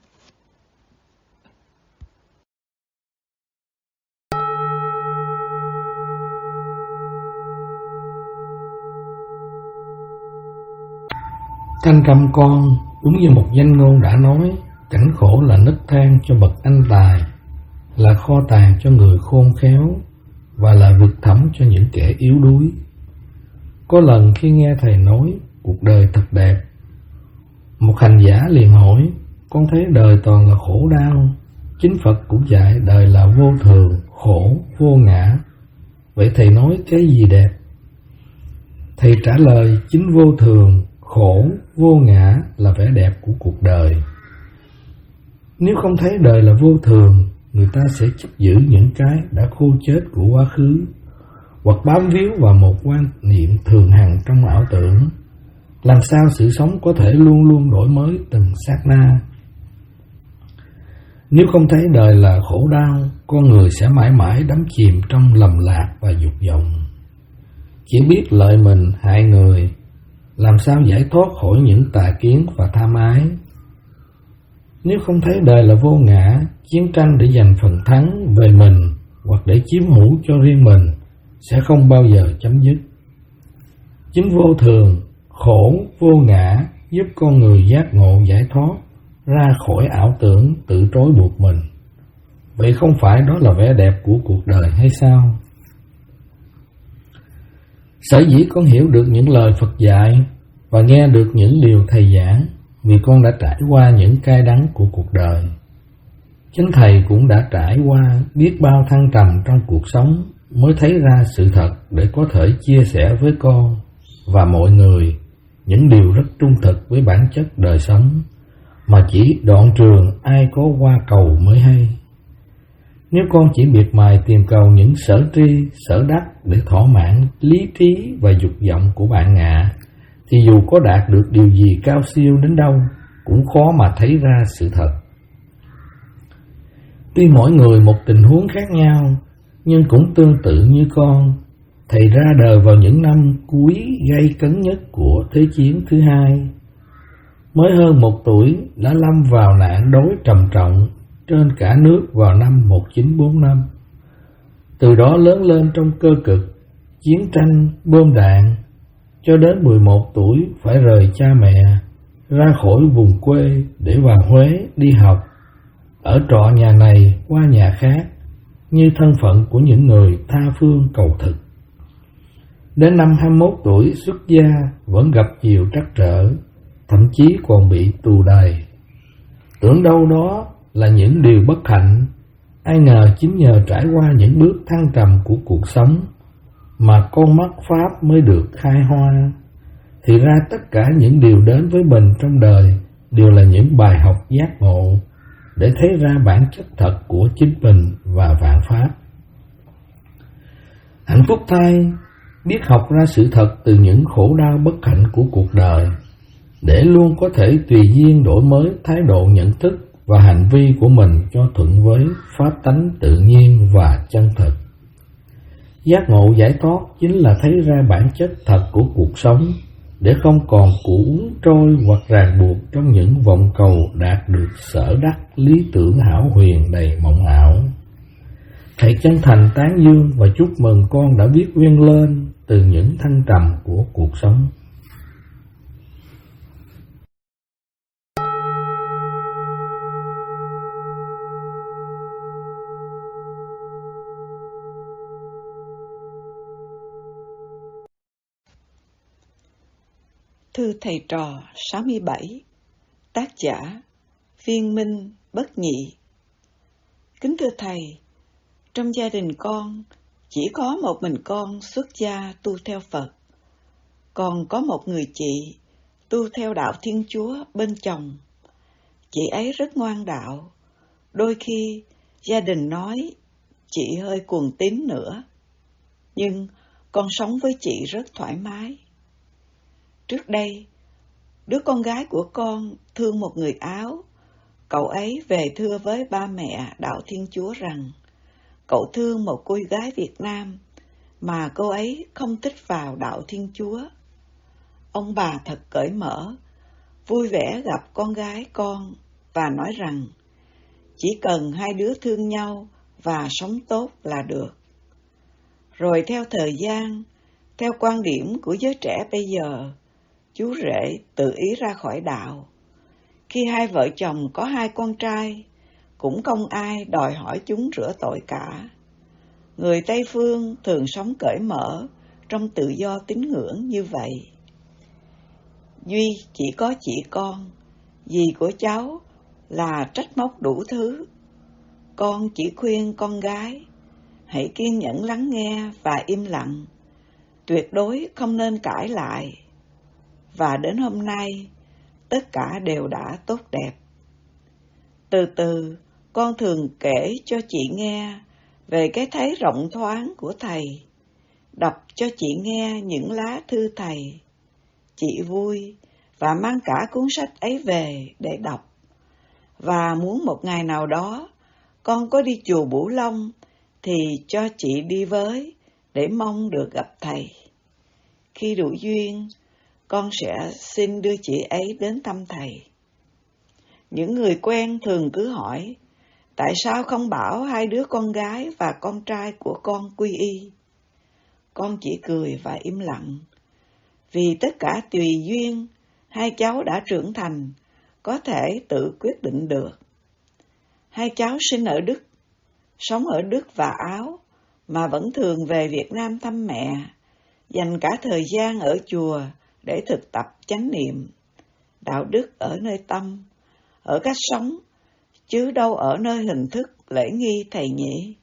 Thanh Trâm con, đúng như một danh ngôn đã nói, cảnh khổ là nấc thang cho bậc anh tài, là kho tàng cho người khôn khéo, và là vực thẳm cho những kẻ yếu đuối. Có lần khi nghe Thầy nói cuộc đời thật đẹp, một hành giả liền hỏi, con thấy đời toàn là khổ đau, chính Phật cũng dạy đời là vô thường, khổ, vô ngã. Vậy Thầy nói cái gì đẹp? Thầy trả lời, chính vô thường, khổ, vô ngã là vẻ đẹp của cuộc đời. Nếu không thấy đời là vô thường, người ta sẽ chấp giữ những cái đã khô chết của quá khứ, hoặc bám víu vào một quan niệm thường hằng trong ảo tưởng. Làm sao sự sống có thể luôn luôn đổi mới từng sát na? Nếu không thấy đời là khổ đau, con người sẽ mãi mãi đắm chìm trong lầm lạc và dục vọng, chỉ biết lợi mình hại người. Làm sao giải thoát khỏi những tà kiến và tham ái? Nếu không thấy đời là vô ngã, chiến tranh để giành phần thắng về mình hoặc để chiếm hữu cho riêng mình sẽ không bao giờ chấm dứt. Chính vô thường, khổ, vô ngã giúp con người giác ngộ giải thoát ra khỏi ảo tưởng tự trói buộc mình. Vậy không phải đó là vẻ đẹp của cuộc đời hay sao? Sở dĩ con hiểu được những lời Phật dạy và nghe được những điều Thầy giảng vì con đã trải qua những cay đắng của cuộc đời. Chính Thầy cũng đã trải qua biết bao thăng trầm trong cuộc sống mới thấy ra sự thật để có thể chia sẻ với con và mọi người những điều rất trung thực với bản chất đời sống mà chỉ đoạn trường ai có qua cầu mới hay. Nếu con chỉ miệt mài tìm cầu những sở tri, sở đắc để thỏa mãn lý trí và dục vọng của bạn ngạ, thì dù có đạt được điều gì cao siêu đến đâu, cũng khó mà thấy ra sự thật. Tuy mỗi người một tình huống khác nhau, nhưng cũng tương tự như con, Thầy ra đời vào những năm cuối gay cấn nhất của Thế chiến thứ hai. Mới hơn một tuổi đã lâm vào nạn đói trầm trọng trên cả nước vào năm một nghìn chín trăm bốn mươi lăm. Từ đó lớn lên trong cơ cực, chiến tranh, bom đạn, cho đến mười một tuổi phải rời cha mẹ, ra khỏi vùng quê để vào Huế đi học, ở trọ nhà này qua nhà khác, như thân phận của những người tha phương cầu thực. Đến năm hai mươi mốt tuổi xuất gia vẫn gặp nhiều trắc trở, thậm chí còn bị tù đầy. Tưởng đâu đó là những điều bất hạnh, ai ngờ chính nhờ trải qua những bước thăng trầm của cuộc sống mà con mắt Pháp mới được khai hoa. Thì ra tất cả những điều đến với mình trong đời đều là những bài học giác ngộ để thấy ra bản chất thật của chính mình và vạn Pháp. Hạnh phúc thay, biết học ra sự thật từ những khổ đau bất hạnh của cuộc đời, để luôn có thể tùy duyên đổi mới thái độ nhận thức và hành vi của mình cho thuận với pháp tánh tự nhiên và chân thực. Giác ngộ giải thoát chính là thấy ra bản chất thật của cuộc sống, để không còn cuốn trôi hoặc ràng buộc trong những vọng cầu đạt được sở đắc lý tưởng hão huyền đầy mộng ảo. Thầy chân thành tán dương và chúc mừng con đã biết vươn lên từ những thăng trầm của cuộc sống. Thư thầy trò sáu mươi bảy, tác giả Viên Minh Bất Nhị. Kính thưa thầy, trong gia đình con chỉ có một mình con xuất gia tu theo Phật, còn có một người chị tu theo đạo Thiên Chúa bên chồng. Chị ấy rất ngoan đạo, đôi khi gia đình nói chị hơi cuồng tín nữa, nhưng con sống với chị rất thoải mái. Trước đây, đứa con gái của con thương một người Áo. Cậu ấy về thưa với ba mẹ đạo Thiên Chúa rằng cậu thương một cô gái Việt Nam mà cô ấy không thích vào đạo Thiên Chúa. Ông bà thật cởi mở, vui vẻ gặp con gái con và nói rằng chỉ cần hai đứa thương nhau và sống tốt là được. Rồi theo thời gian, theo quan điểm của giới trẻ bây giờ, chú rể tự ý ra khỏi đạo. Khi hai vợ chồng có hai con trai, cũng không ai đòi hỏi chúng rửa tội cả. Người Tây Phương thường sống cởi mở trong tự do tín ngưỡng như vậy. Duy chỉ có chị con, dì của cháu là trách móc đủ thứ. Con chỉ khuyên con gái, hãy kiên nhẫn lắng nghe và im lặng, tuyệt đối không nên cãi lại. Và đến hôm nay, tất cả đều đã tốt đẹp. Từ từ, con thường kể cho chị nghe về cái thấy rộng thoáng của thầy, đọc cho chị nghe những lá thư thầy. Chị vui và mang cả cuốn sách ấy về để đọc. Và muốn một ngày nào đó, con có đi chùa Bửu Long thì cho chị đi với để mong được gặp thầy. Khi đủ duyên, con sẽ xin đưa chị ấy đến thăm thầy. Những người quen thường cứ hỏi, tại sao không bảo hai đứa con gái và con trai của con quy y? Con chỉ cười và im lặng, vì tất cả tùy duyên, hai cháu đã trưởng thành, có thể tự quyết định được. Hai cháu sinh ở Đức, sống ở Đức và Áo, mà vẫn thường về Việt Nam thăm mẹ, dành cả thời gian ở chùa để thực tập chánh niệm, đạo đức ở nơi tâm, ở cách sống, chứ đâu ở nơi hình thức lễ nghi thầy nhỉ.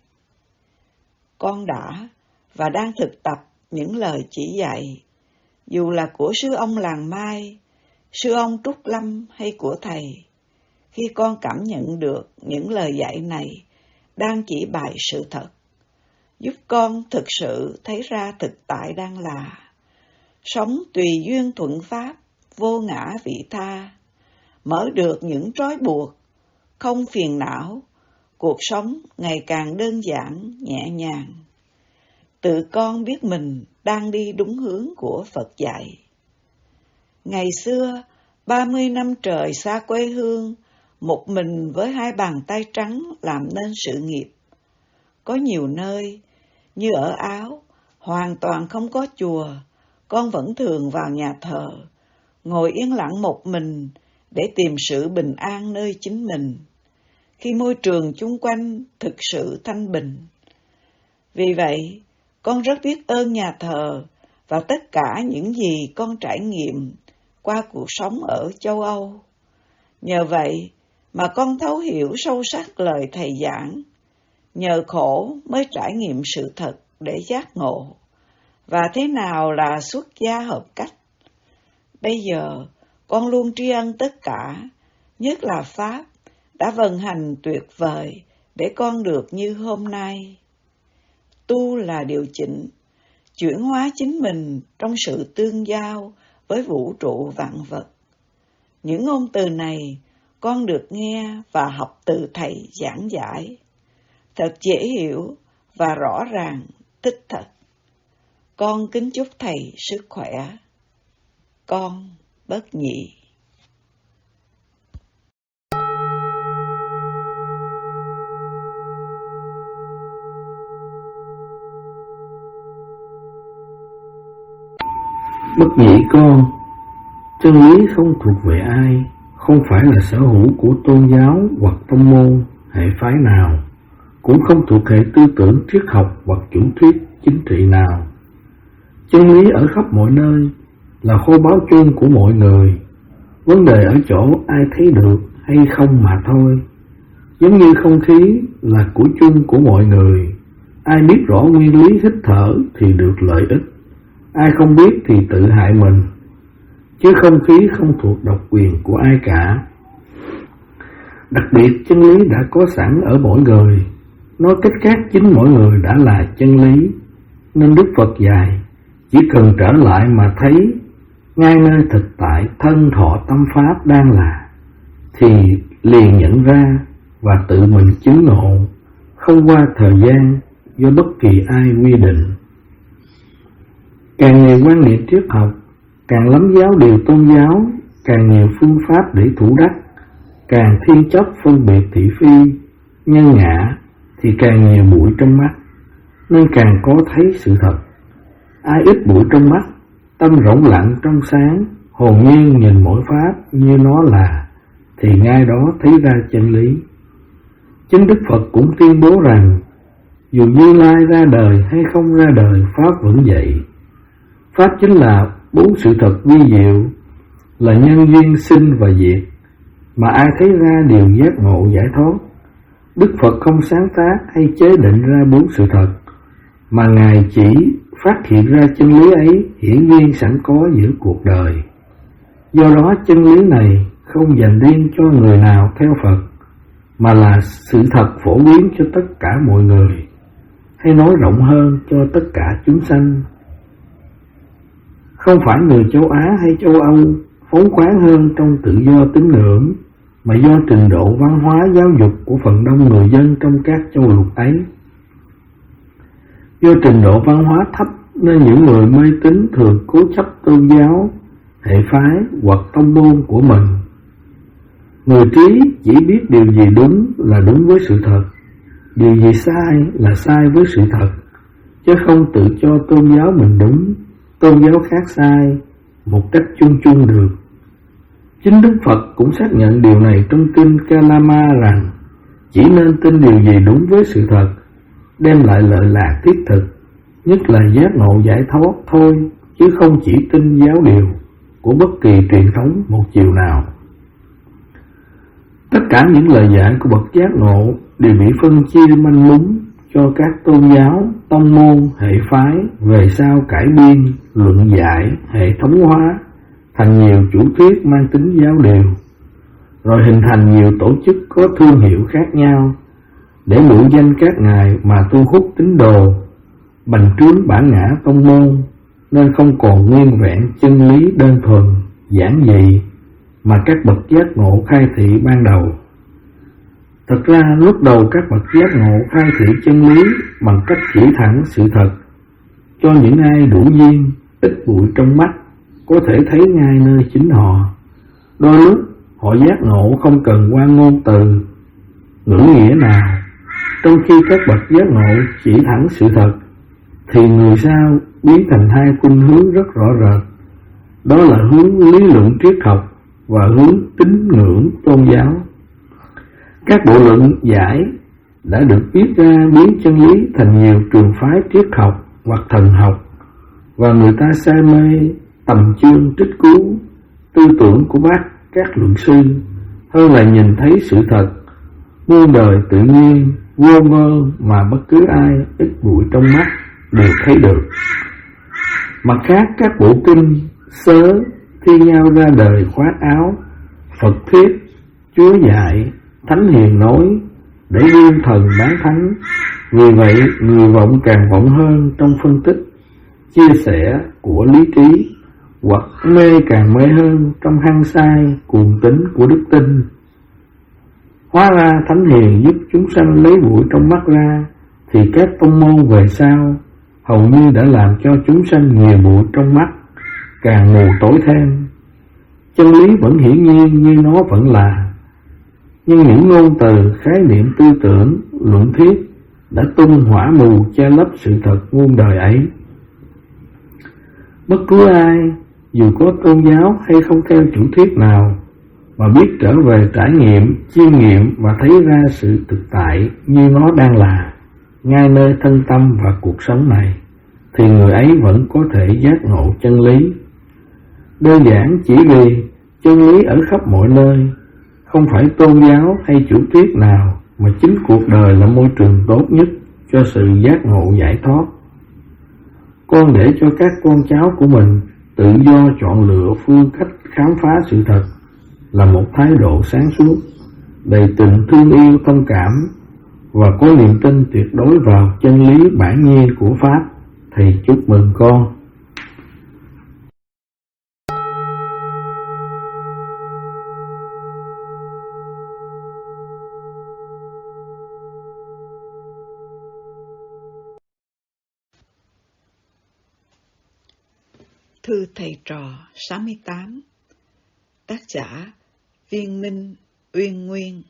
Con đã và đang thực tập những lời chỉ dạy, dù là của sư ông Làng Mai, sư ông Trúc Lâm hay của thầy. Khi con cảm nhận được những lời dạy này đang chỉ bày sự thật, giúp con thực sự thấy ra thực tại đang là sống tùy duyên thuận pháp, vô ngã vị tha, mở được những trói buộc, không phiền não, cuộc sống ngày càng đơn giản, nhẹ nhàng. Tự con biết mình đang đi đúng hướng của Phật dạy. Ngày xưa, ba mươi năm trời xa quê hương, một mình với hai bàn tay trắng làm nên sự nghiệp. Có nhiều nơi, như ở Áo, hoàn toàn không có chùa, con vẫn thường vào nhà thờ, ngồi yên lặng một mình để tìm sự bình an nơi chính mình, khi môi trường chung quanh thực sự thanh bình. Vì vậy, con rất biết ơn nhà thờ và tất cả những gì con trải nghiệm qua cuộc sống ở châu Âu. Nhờ vậy mà con thấu hiểu sâu sắc lời thầy giảng, nhờ khổ mới trải nghiệm sự thật để giác ngộ, và thế nào là xuất gia hợp cách. Bây giờ, con luôn tri ân tất cả, nhất là Pháp, đã vận hành tuyệt vời để con được như hôm nay. Tu là điều chỉnh, chuyển hóa chính mình trong sự tương giao với vũ trụ vạn vật. Những ngôn từ này con được nghe và học từ thầy giảng giải, thật dễ hiểu và rõ ràng thích thật. Con kính chúc thầy sức khỏe. Con Bất Nhị. Bất Nhị con, chân lý không thuộc về ai, không phải là sở hữu của tôn giáo hoặc tông môn, hệ phái nào, cũng không thuộc hệ tư tưởng triết học hoặc chủ thuyết chính trị nào. Chân lý ở khắp mọi nơi, là kho báu chung của mọi người. Vấn đề ở chỗ ai thấy được hay không mà thôi. Giống như không khí là của chung của mọi người, ai biết rõ nguyên lý hít thở thì được lợi ích, ai không biết thì tự hại mình, chứ không khí không thuộc độc quyền của ai cả. Đặc biệt chân lý đã có sẵn ở mỗi người, nói cách khác chính mỗi người đã là chân lý, nên Đức Phật dạy chỉ cần trở lại mà thấy ngay nơi thực tại thân thọ tâm pháp đang là, thì liền nhận ra và tự mình chứng ngộ, không qua thời gian do bất kỳ ai quy định. Càng nhiều quan niệm triết học, càng lắm giáo điều tôn giáo, càng nhiều phương pháp để thủ đắc, càng thiên chấp phân biệt thị phi, nhân ngã, thì càng nhiều bụi trong mắt, nên càng có thấy sự thật. Ai ít bụi trong mắt, tâm rỗng lặng trong sáng, hồn nhiên nhìn mỗi pháp như nó là, thì ngay đó thấy ra chân lý. Chính Đức Phật cũng tuyên bố rằng, dù Như Lai ra đời hay không ra đời, pháp vẫn vậy. Pháp chính là bốn sự thật vi diệu, là nhân duyên sinh và diệt, mà ai thấy ra đều giác ngộ giải thoát. Đức Phật không sáng tác hay chế định ra bốn sự thật, mà Ngài chỉ phát hiện ra chân lý ấy hiển nhiên sẵn có giữa cuộc đời. Do đó chân lý này không dành riêng cho người nào theo Phật, mà là sự thật phổ biến cho tất cả mọi người, hay nói rộng hơn cho tất cả chúng sanh. Không phải người châu Á hay châu Âu phóng khoáng hơn trong tự do tín ngưỡng, mà do trình độ văn hóa giáo dục của phần đông người dân trong các châu lục ấy. Do trình độ văn hóa thấp nên những người mê tín thường cố chấp tôn giáo, hệ phái hoặc tông môn của mình. Người trí chỉ biết điều gì đúng là đúng với sự thật, điều gì sai là sai với sự thật, chứ không tự cho tôn giáo mình đúng, tôn giáo khác sai một cách chung chung được. Chính Đức Phật cũng xác nhận điều này trong kinh Kalama rằng chỉ nên tin điều gì đúng với sự thật, đem lại lợi lạc thiết thực, nhất là giác ngộ giải thoát thôi, chứ không chỉ tin giáo điều của bất kỳ truyền thống một chiều nào. Tất cả những lời dạy của bậc giác ngộ đều bị phân chia manh mún cho các tôn giáo, tông môn, hệ phái về sau cải biên, luận giải, hệ thống hóa thành nhiều chủ thuyết mang tính giáo điều, rồi hình thành nhiều tổ chức có thương hiệu khác nhau để mượn danh các ngài mà thu hút tín đồ, bành trướng bản ngã tông môn, nên không còn nguyên vẹn chân lý đơn thuần, giản dị mà các bậc giác ngộ khai thị ban đầu. Thật ra lúc đầu các bậc giác ngộ khai thị chân lý bằng cách chỉ thẳng sự thật, cho những ai đủ duyên, ít bụi trong mắt, có thể thấy ngay nơi chính họ. Đôi lúc họ giác ngộ không cần qua ngôn từ, ngữ nghĩa nào. Trong khi các bậc giác ngộ chỉ thẳng sự thật, thì người sau biến thành hai khuynh hướng rất rõ rệt. Đó là hướng lý luận triết học và hướng tín ngưỡng tôn giáo. Các bộ luận giải đã được viết ra biến chân lý thành nhiều trường phái triết học hoặc thần học, và người ta say mê tầm chương trích cứu tư tưởng của bác các luận sư hơn là nhìn thấy sự thật muôn đời tự nhiên vô ngơ mà bất cứ ai ít bụi trong mắt đều thấy được. Mặt khác, các bộ kinh sớ thi nhau ra đời khoác áo Phật thuyết, Chúa dạy, Thánh hiền nói để dương thần bán thánh. Vì vậy người vọng càng vọng hơn trong phân tích, chia sẻ của lý trí, hoặc mê càng mê hơn trong hăng say cuồng tín của đức tin. Hóa ra Thánh hiền giúp chúng sanh lấy bụi trong mắt ra, thì các tông môn về sau hầu như đã làm cho chúng sanh nghiền bụi trong mắt, càng mù tối thêm. Chân lý vẫn hiển nhiên như nó vẫn là, nhưng những ngôn từ, khái niệm tư tưởng, luận thuyết đã tung hỏa mù che lấp sự thật muôn đời ấy. Bất cứ ai, dù có tôn giáo hay không theo chủ thuyết nào, mà biết trở về trải nghiệm, chiêm nghiệm và thấy ra sự thực tại như nó đang là, ngay nơi thân tâm và cuộc sống này, thì người ấy vẫn có thể giác ngộ chân lý. Đơn giản chỉ vì chân lý ở khắp mọi nơi, không phải tôn giáo hay chủ thuyết nào, mà chính cuộc đời là môi trường tốt nhất cho sự giác ngộ giải thoát. Con để cho các con cháu của mình tự do chọn lựa phương cách khám phá sự thật là một thái độ sáng suốt, đầy tình thương yêu thông cảm và có niềm tin tuyệt đối vào chân lý bản nhiên của Pháp. Thầy chúc mừng con. Thư thầy trò sáu mươi tám. Tác giả Viên Minh Uyên Nguyên.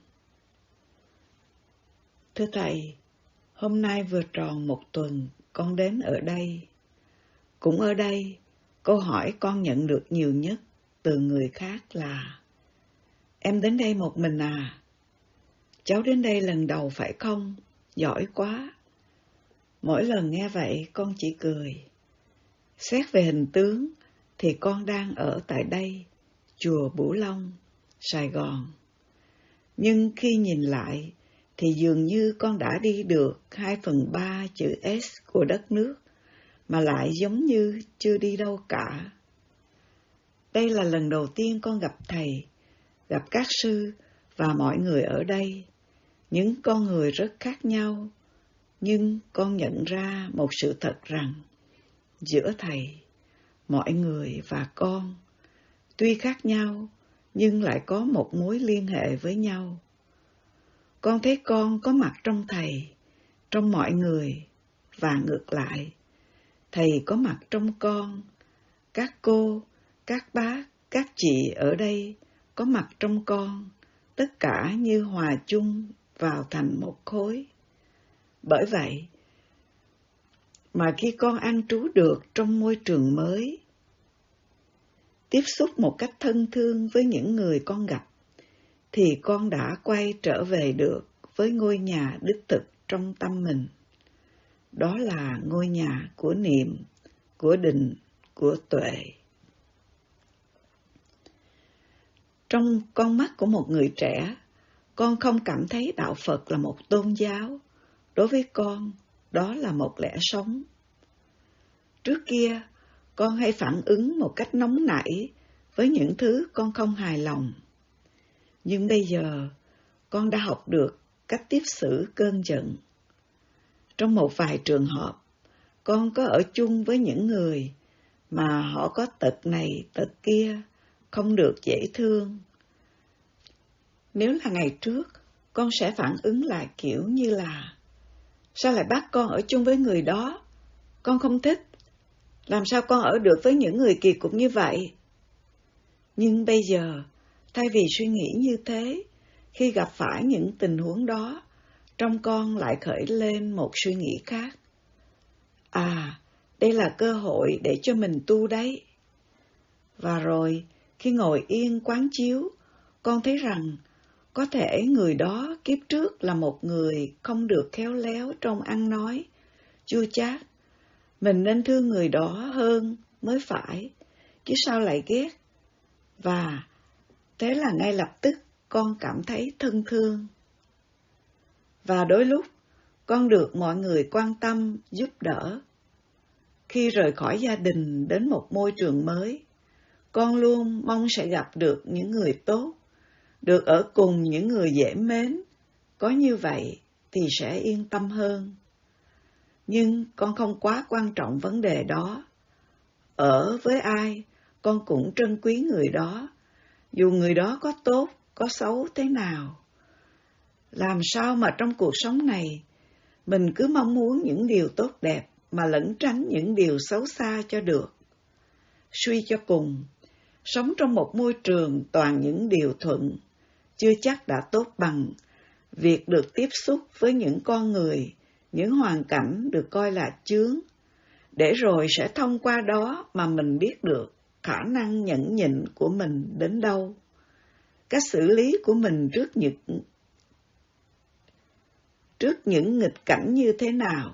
Thưa thầy, hôm nay vừa tròn một tuần con đến ở đây. Cũng ở đây, câu hỏi con nhận được nhiều nhất từ người khác là: em đến đây một mình à? Cháu đến đây lần đầu phải không? Giỏi quá. Mỗi lần nghe vậy con chỉ cười. Xét về hình tướng thì con đang ở tại đây, chùa Bửu Long, Sài Gòn. Nhưng khi nhìn lại thì dường như con đã đi được hai phần ba chữ S của đất nước, mà lại giống như chưa đi đâu cả. Đây là lần đầu tiên con gặp thầy, gặp các sư và mọi người ở đây. Những con người rất khác nhau, nhưng con nhận ra một sự thật rằng giữa thầy, mọi người và con, tuy khác nhau, nhưng lại có một mối liên hệ với nhau. Con thấy con có mặt trong thầy, trong mọi người, và ngược lại. Thầy có mặt trong con, các cô, các bác, các chị ở đây có mặt trong con, tất cả như hòa chung vào thành một khối. Bởi vậy, mà khi con an trú được trong môi trường mới, tiếp xúc một cách thân thương với những người con gặp, thì con đã quay trở về được với ngôi nhà đích thực trong tâm mình. Đó là ngôi nhà của niệm, của định, của tuệ. Trong con mắt của một người trẻ, con không cảm thấy đạo Phật là một tôn giáo. Đối với con, đó là một lẽ sống. Trước kia, con hay phản ứng một cách nóng nảy với những thứ con không hài lòng. Nhưng bây giờ, con đã học được cách tiếp xử cơn giận. Trong một vài trường hợp, con có ở chung với những người mà họ có tật này, tật kia, không được dễ thương. Nếu là ngày trước, con sẽ phản ứng lại kiểu như là: sao lại bắt con ở chung với người đó? Con không thích. Làm sao con ở được với những người kỳ cục như vậy? Nhưng bây giờ, thay vì suy nghĩ như thế, khi gặp phải những tình huống đó, trong con lại khởi lên một suy nghĩ khác. À, đây là cơ hội để cho mình tu đấy. Và rồi, khi ngồi yên quán chiếu, con thấy rằng có thể người đó kiếp trước là một người không được khéo léo trong ăn nói, chua chát. Mình nên thương người đó hơn mới phải, chứ sao lại ghét. Và thế là ngay lập tức con cảm thấy thân thương. Và đôi lúc, con được mọi người quan tâm, giúp đỡ. Khi rời khỏi gia đình đến một môi trường mới, con luôn mong sẽ gặp được những người tốt, được ở cùng những người dễ mến. Có như vậy thì sẽ yên tâm hơn. Nhưng con không quá quan trọng vấn đề đó. Ở với ai, con cũng trân quý người đó, dù người đó có tốt, có xấu thế nào. Làm sao mà trong cuộc sống này, mình cứ mong muốn những điều tốt đẹp mà lẩn tránh những điều xấu xa cho được. Suy cho cùng, sống trong một môi trường toàn những điều thuận, chưa chắc đã tốt bằng việc được tiếp xúc với những con người, những hoàn cảnh được coi là chướng, để rồi sẽ thông qua đó mà mình biết được khả năng nhẫn nhịn của mình đến đâu, cách xử lý của mình trước những, trước những nghịch cảnh như thế nào.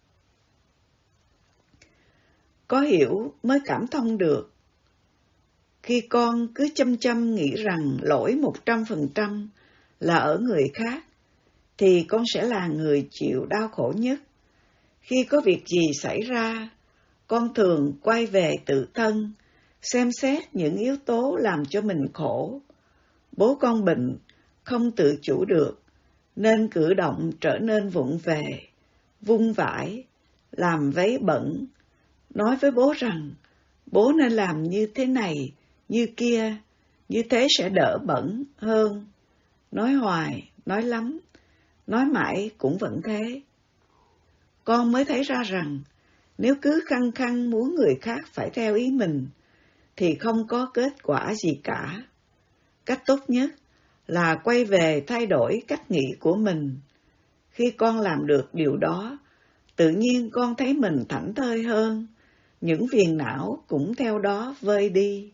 Có hiểu mới cảm thông được. Khi con cứ chăm chăm nghĩ rằng lỗi một trăm phần trăm là ở người khác, thì con sẽ là người chịu đau khổ nhất. Khi có việc gì xảy ra, con thường quay về tự thân, xem xét những yếu tố làm cho mình khổ. Bố con bệnh, không tự chủ được, nên cử động trở nên vụng về, vung vãi, làm váy bẩn. Nói với bố rằng, bố nên làm như thế này, như kia, như thế sẽ đỡ bẩn hơn. Nói hoài, nói lắm, nói mãi cũng vẫn thế. Con mới thấy ra rằng, nếu cứ khăng khăng muốn người khác phải theo ý mình, thì không có kết quả gì cả. Cách tốt nhất là quay về thay đổi cách nghĩ của mình. Khi con làm được điều đó, tự nhiên con thấy mình thảnh thơi hơn, những phiền não cũng theo đó vơi đi.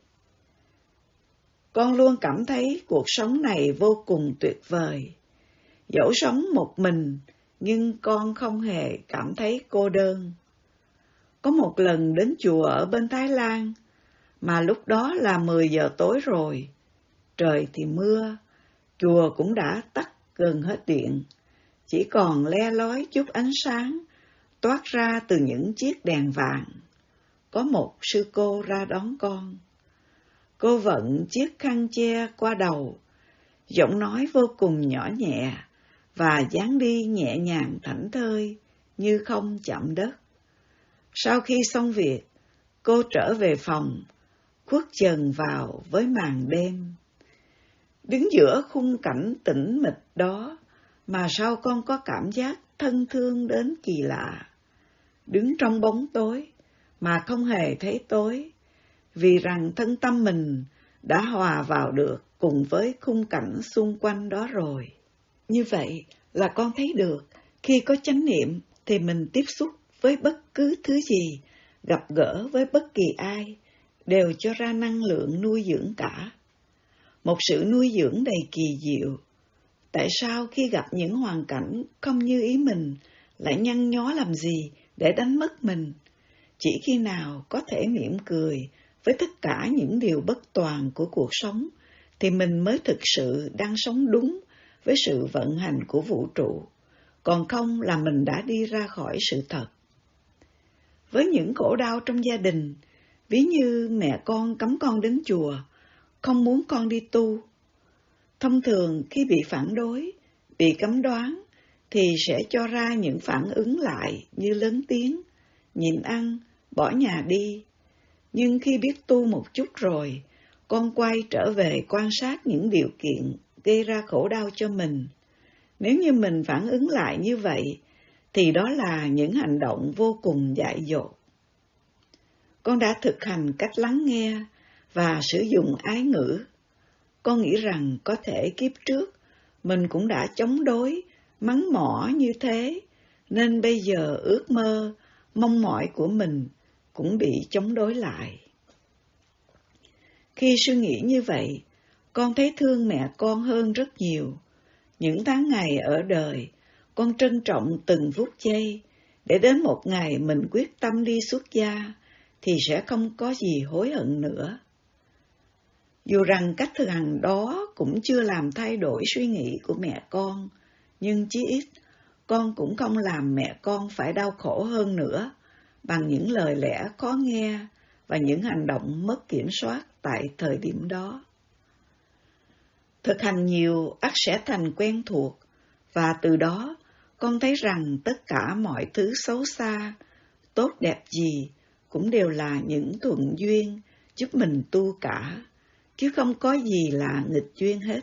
Con luôn cảm thấy cuộc sống này vô cùng tuyệt vời. Dẫu sống một mình, nhưng con không hề cảm thấy cô đơn. Có một lần đến chùa ở bên Thái Lan, mà lúc đó là mười giờ tối rồi. Trời thì mưa, chùa cũng đã tắt gần hết điện. Chỉ còn le lói chút ánh sáng, toát ra từ những chiếc đèn vàng. Có một sư cô ra đón con. Cô vận chiếc khăn che qua đầu, giọng nói vô cùng nhỏ nhẹ, và dáng đi nhẹ nhàng thảnh thơi, như không chạm đất. Sau khi xong việc, cô trở về phòng, khuất dần vào với màn đêm. Đứng giữa khung cảnh tĩnh mịch đó, mà sao con có cảm giác thân thương đến kỳ lạ. Đứng trong bóng tối, mà không hề thấy tối, vì rằng thân tâm mình đã hòa vào được cùng với khung cảnh xung quanh đó rồi. Như vậy là con thấy được, khi có chánh niệm thì mình tiếp xúc với bất cứ thứ gì, gặp gỡ với bất kỳ ai, đều cho ra năng lượng nuôi dưỡng cả. Một sự nuôi dưỡng đầy kỳ diệu. Tại sao khi gặp những hoàn cảnh không như ý mình, lại nhăn nhó làm gì để đánh mất mình? Chỉ khi nào có thể mỉm cười với tất cả những điều bất toàn của cuộc sống, thì mình mới thực sự đang sống đúng với sự vận hành của vũ trụ, còn không là mình đã đi ra khỏi sự thật. Với những khổ đau trong gia đình, ví như mẹ con cấm con đến chùa, không muốn con đi tu. Thông thường khi bị phản đối, bị cấm đoán, thì sẽ cho ra những phản ứng lại như lớn tiếng, nhịn ăn, bỏ nhà đi. Nhưng khi biết tu một chút rồi, con quay trở về quan sát những điều kiện gây ra khổ đau cho mình. Nếu như mình phản ứng lại như vậy, thì đó là những hành động vô cùng dại dột. Con đã thực hành cách lắng nghe và sử dụng ái ngữ. Con nghĩ rằng có thể kiếp trước mình cũng đã chống đối, mắng mỏ như thế, nên bây giờ ước mơ, mong mỏi của mình cũng bị chống đối lại. Khi suy nghĩ như vậy, con thấy thương mẹ con hơn rất nhiều. Những tháng ngày ở đời, con trân trọng từng phút giây, để đến một ngày mình quyết tâm đi xuất gia, thì sẽ không có gì hối hận nữa. Dù rằng cách thực hành đó cũng chưa làm thay đổi suy nghĩ của mẹ con, nhưng chí ít con cũng không làm mẹ con phải đau khổ hơn nữa bằng những lời lẽ khó nghe và những hành động mất kiểm soát tại thời điểm đó. Thực hành nhiều ắt sẽ thành quen thuộc, và từ đó con thấy rằng tất cả mọi thứ xấu xa, tốt đẹp gì cũng đều là những thuận duyên giúp mình tu cả, chứ không có gì là nghịch duyên hết.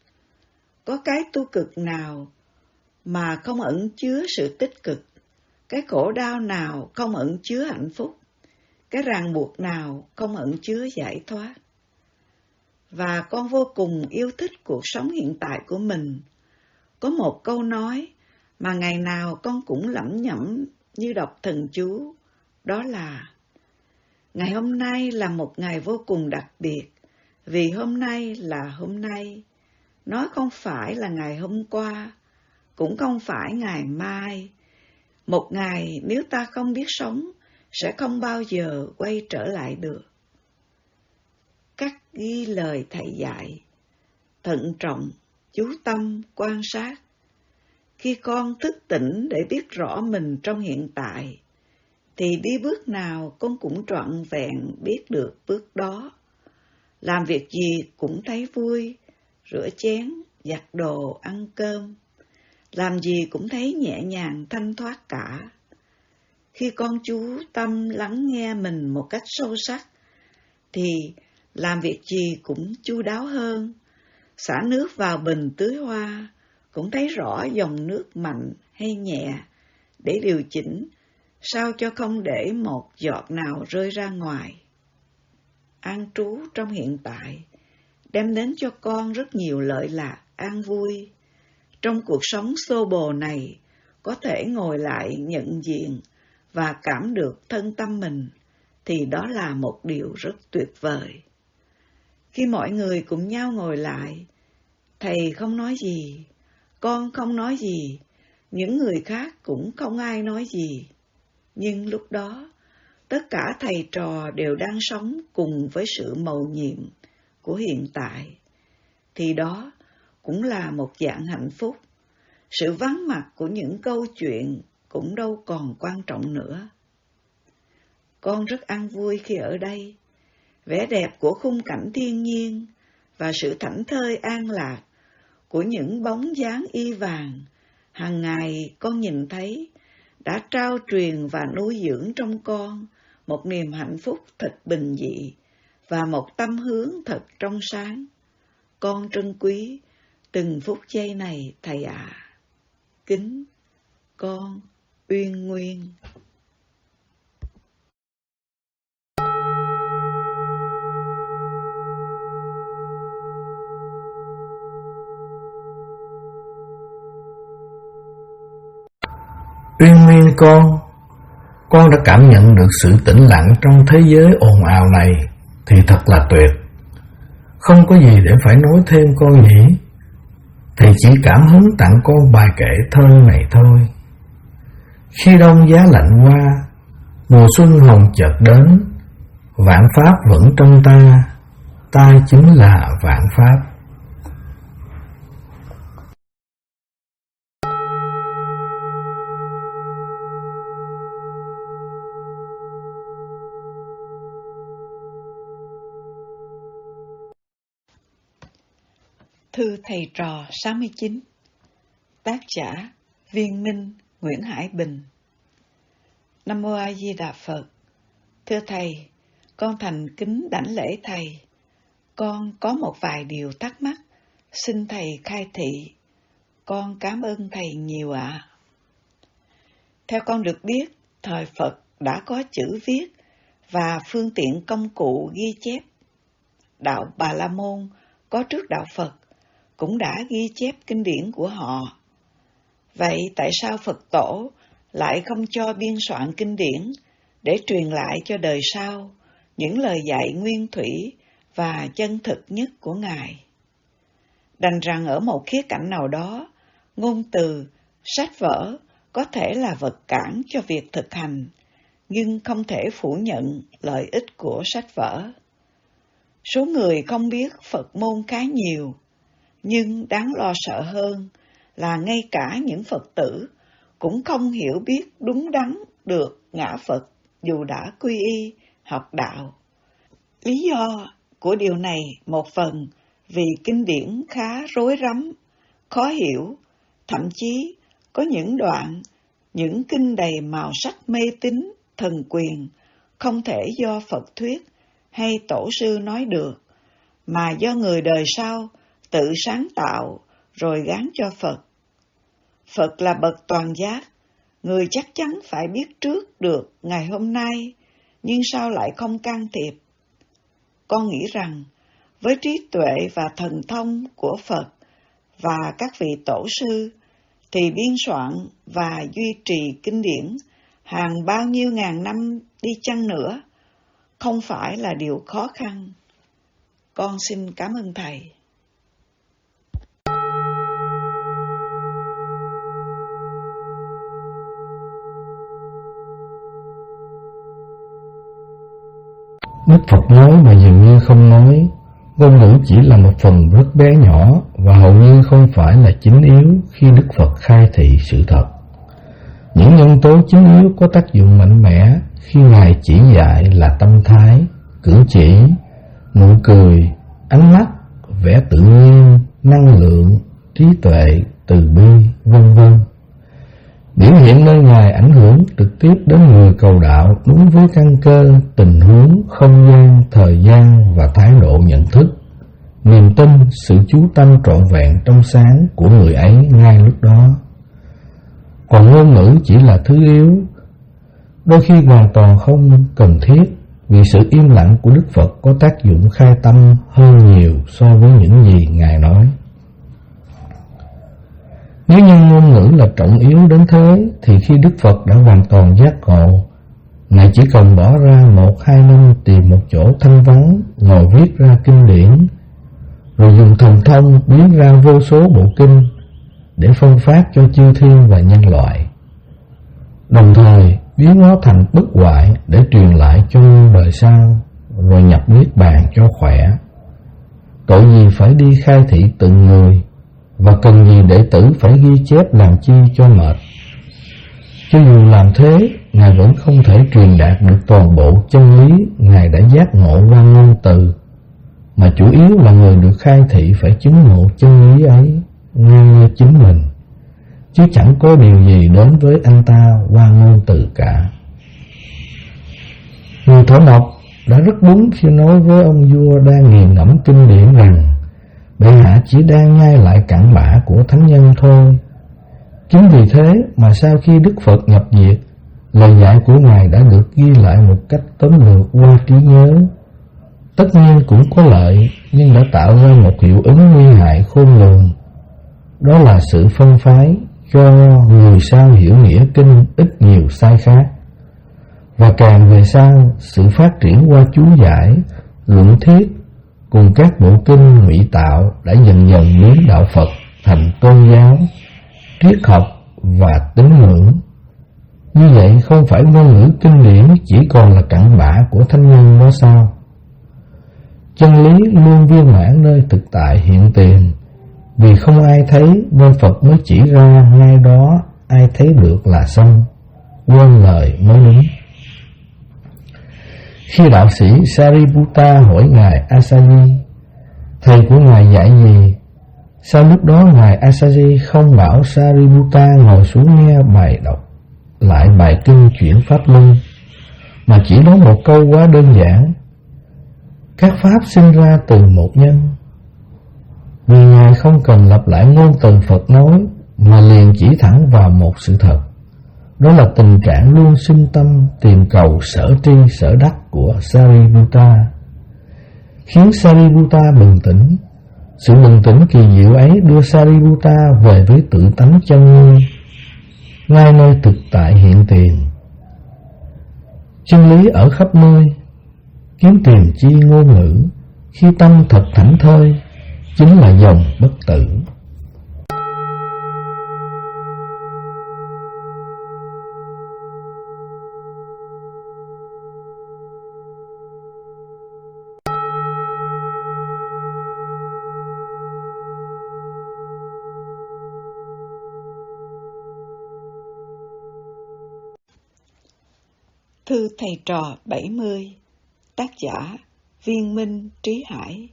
Có cái tu cực nào mà không ẩn chứa sự tích cực, Cái khổ đau nào không ẩn chứa hạnh phúc, cái ràng buộc nào không ẩn chứa giải thoát. Và con vô cùng yêu thích cuộc sống hiện tại của mình. Có một câu nói mà ngày nào con cũng lẩm nhẩm như đọc thần chú, đó là: ngày hôm nay là một ngày vô cùng đặc biệt, vì hôm nay là hôm nay. Nó không phải là ngày hôm qua, cũng không phải ngày mai. Một ngày nếu ta không biết sống, sẽ không bao giờ quay trở lại được. Cắt ghi lời thầy dạy, thận trọng, chú tâm, quan sát. Khi con thức tỉnh để biết rõ mình trong hiện tại, thì đi bước nào con cũng trọn vẹn biết được bước đó. Làm việc gì cũng thấy vui, rửa chén, giặt đồ, ăn cơm. Làm gì cũng thấy nhẹ nhàng thanh thoát cả. Khi con chú tâm lắng nghe mình một cách sâu sắc, thì làm việc gì cũng chu đáo hơn. Xả nước vào bình tưới hoa, cũng thấy rõ dòng nước mạnh hay nhẹ để điều chỉnh, sao cho không để một giọt nào rơi ra ngoài. An trú trong hiện tại đem đến cho con rất nhiều lợi lạc, an vui. Trong cuộc sống xô bồ này, có thể ngồi lại nhận diện và cảm được thân tâm mình, thì đó là một điều rất tuyệt vời. Khi mọi người cùng nhau ngồi lại, thầy không nói gì, con không nói gì, những người khác cũng không ai nói gì. Nhưng lúc đó, tất cả thầy trò đều đang sống cùng với sự mầu nhiệm của hiện tại, thì đó cũng là một dạng hạnh phúc. Sự vắng mặt của những câu chuyện cũng đâu còn quan trọng nữa. Con rất an vui khi ở đây. Vẻ đẹp của khung cảnh thiên nhiên và sự thảnh thơi an lạc của những bóng dáng y vàng hàng ngày con nhìn thấy đã trao truyền và nuôi dưỡng trong con một niềm hạnh phúc thật bình dị và một tâm hướng thật trong sáng. Con trân quý từng phút giây này thầy ạ. À. Kính con Uyên Nguyên. Uyên Nguyên con, con đã cảm nhận được sự tĩnh lặng trong thế giới ồn ào này thì thật là tuyệt. Không có gì để phải nói thêm con nhỉ. Thầy chỉ cảm hứng tặng con bài kể thơ này thôi. Khi đông giá lạnh qua, mùa xuân hồng chợt đến, vạn pháp vẫn trong ta, ta chính là vạn pháp. Thư thầy trò sáu mươi chín. Tác giả Viên Minh, Nguyễn Hải Bình. Nam Mô A Di Đà Phật. Thưa thầy, con thành kính đảnh lễ thầy. Con có một vài điều thắc mắc, xin thầy khai thị. Con cảm ơn thầy nhiều ạ. À. Theo con được biết, thời Phật đã có chữ viết và phương tiện công cụ ghi chép. Đạo Bà La Môn có trước đạo Phật cũng đã ghi chép kinh điển của họ. Vậy tại sao Phật Tổ lại không cho biên soạn kinh điển để truyền lại cho đời sau những lời dạy nguyên thủy và chân thực nhất của Ngài? Đành rằng ở một khía cạnh nào đó, ngôn từ, sách vở có thể là vật cản cho việc thực hành, nhưng không thể phủ nhận lợi ích của sách vở. Số người không biết Phật môn khá nhiều, nhưng đáng lo sợ hơn là ngay cả những Phật tử cũng không hiểu biết đúng đắn được ngã Phật dù đã quy y, học đạo. Lý do của điều này một phần vì kinh điển khá rối rắm, khó hiểu, thậm chí có những đoạn, những kinh đầy màu sắc mê tín, thần quyền, không thể do Phật thuyết hay tổ sư nói được, mà do người đời sau tự sáng tạo rồi gán cho Phật. Phật là bậc toàn giác, người chắc chắn phải biết trước được ngày hôm nay, nhưng sao lại không can thiệp? Con nghĩ rằng, với trí tuệ và thần thông của Phật và các vị tổ sư, thì biên soạn và duy trì kinh điển hàng bao nhiêu ngàn năm đi chăng nữa, không phải là điều khó khăn. Con xin cảm ơn Thầy. Đức Phật nói mà dường như không nói, ngôn ngữ chỉ là một phần rất bé nhỏ và hầu như không phải là chính yếu khi Đức Phật khai thị sự thật. Những nhân tố chính yếu có tác dụng mạnh mẽ khi Ngài chỉ dạy là tâm thái, cử chỉ, nụ cười, ánh mắt, vẻ tự nhiên, năng lượng, trí tuệ, từ bi, vân vân. Biểu hiện nơi Ngài ảnh hưởng trực tiếp đến người cầu đạo đúng với căn cơ, tình huống, không gian, thời gian và thái độ nhận thức, niềm tin, sự chú tâm trọn vẹn trong sáng của người ấy ngay lúc đó. Còn ngôn ngữ chỉ là thứ yếu, đôi khi hoàn toàn không cần thiết, vì sự im lặng của Đức Phật có tác dụng khai tâm hơn nhiều so với những gì Ngài nói. Nếu như ngôn ngữ là trọng yếu đến thế, thì khi Đức Phật đã hoàn toàn giác ngộ, Ngài chỉ cần bỏ ra một hai năm tìm một chỗ thanh vắng, ngồi viết ra kinh điển, rồi dùng thần thông biến ra vô số bộ kinh để phân phát cho chư thiên và nhân loại, đồng thời biến nó thành bức hoại để truyền lại cho đời sau, rồi nhập niết bàn cho khỏe. Tội gì phải đi khai thị từng người, và cần gì đệ tử phải ghi chép làm chi cho mệt. Cho dù làm thế, Ngài vẫn không thể truyền đạt được toàn bộ chân lý Ngài đã giác ngộ qua ngôn từ, mà chủ yếu là người được khai thị phải chứng ngộ chân lý ấy ngay như chính mình, chứ chẳng có điều gì đến với anh ta qua ngôn từ cả. Người Thổ Mộc đã rất đúng khi nói với ông vua đang nghiền ngẫm kinh điển rằng bệ hạ chỉ đang nhai lại cặn bã của thánh nhân thôi. Chính vì thế mà sau khi Đức Phật nhập diệt, lời dạy của Ngài đã được ghi lại một cách tóm lược qua trí nhớ. Tất nhiên cũng có lợi, nhưng đã tạo ra một hiệu ứng nguy hại khôn lường. Đó là sự phân phái cho người sau hiểu nghĩa kinh ít nhiều sai khác. Và càng về sau, sự phát triển qua chú giải, luận thuyết cùng các bộ kinh ngụy tạo đã dần dần biến đạo Phật thành tôn giáo, triết học và tín ngưỡng. Như vậy không phải ngôn ngữ kinh điển chỉ còn là cặn bã của thánh nhân đó sao? Chân lý luôn viên mãn nơi thực tại hiện tiền, vì không ai thấy nên Phật mới chỉ ra ngay đó, ai thấy được là xong, quên lời mới đúng. Khi đạo sĩ Sariputta hỏi Ngài Asaji, thầy của Ngài dạy gì? Sau lúc đó Ngài Asaji không bảo Sariputta ngồi xuống nghe bài đọc lại bài kinh chuyển pháp luân, mà chỉ nói một câu quá đơn giản: các pháp sinh ra từ một nhân. Vì Ngài không cần lặp lại ngôn từ Phật nói, mà liền chỉ thẳng vào một sự thật. Đó là tình trạng luôn sinh tâm tìm cầu sở tri sở đắc của Sariputta, khiến Sariputta bừng tỉnh. Sự bừng tỉnh kỳ diệu ấy đưa Sariputta về với tự tánh chân nguyên, ngay nơi thực tại hiện tiền. Chân lý ở khắp nơi, kiếm tìm chi ngôn ngữ, khi tâm thật thảnh thơi, chính là dòng bất tử. Thư thầy trò bảy mươi, tác giả Viên Minh Trí Hải.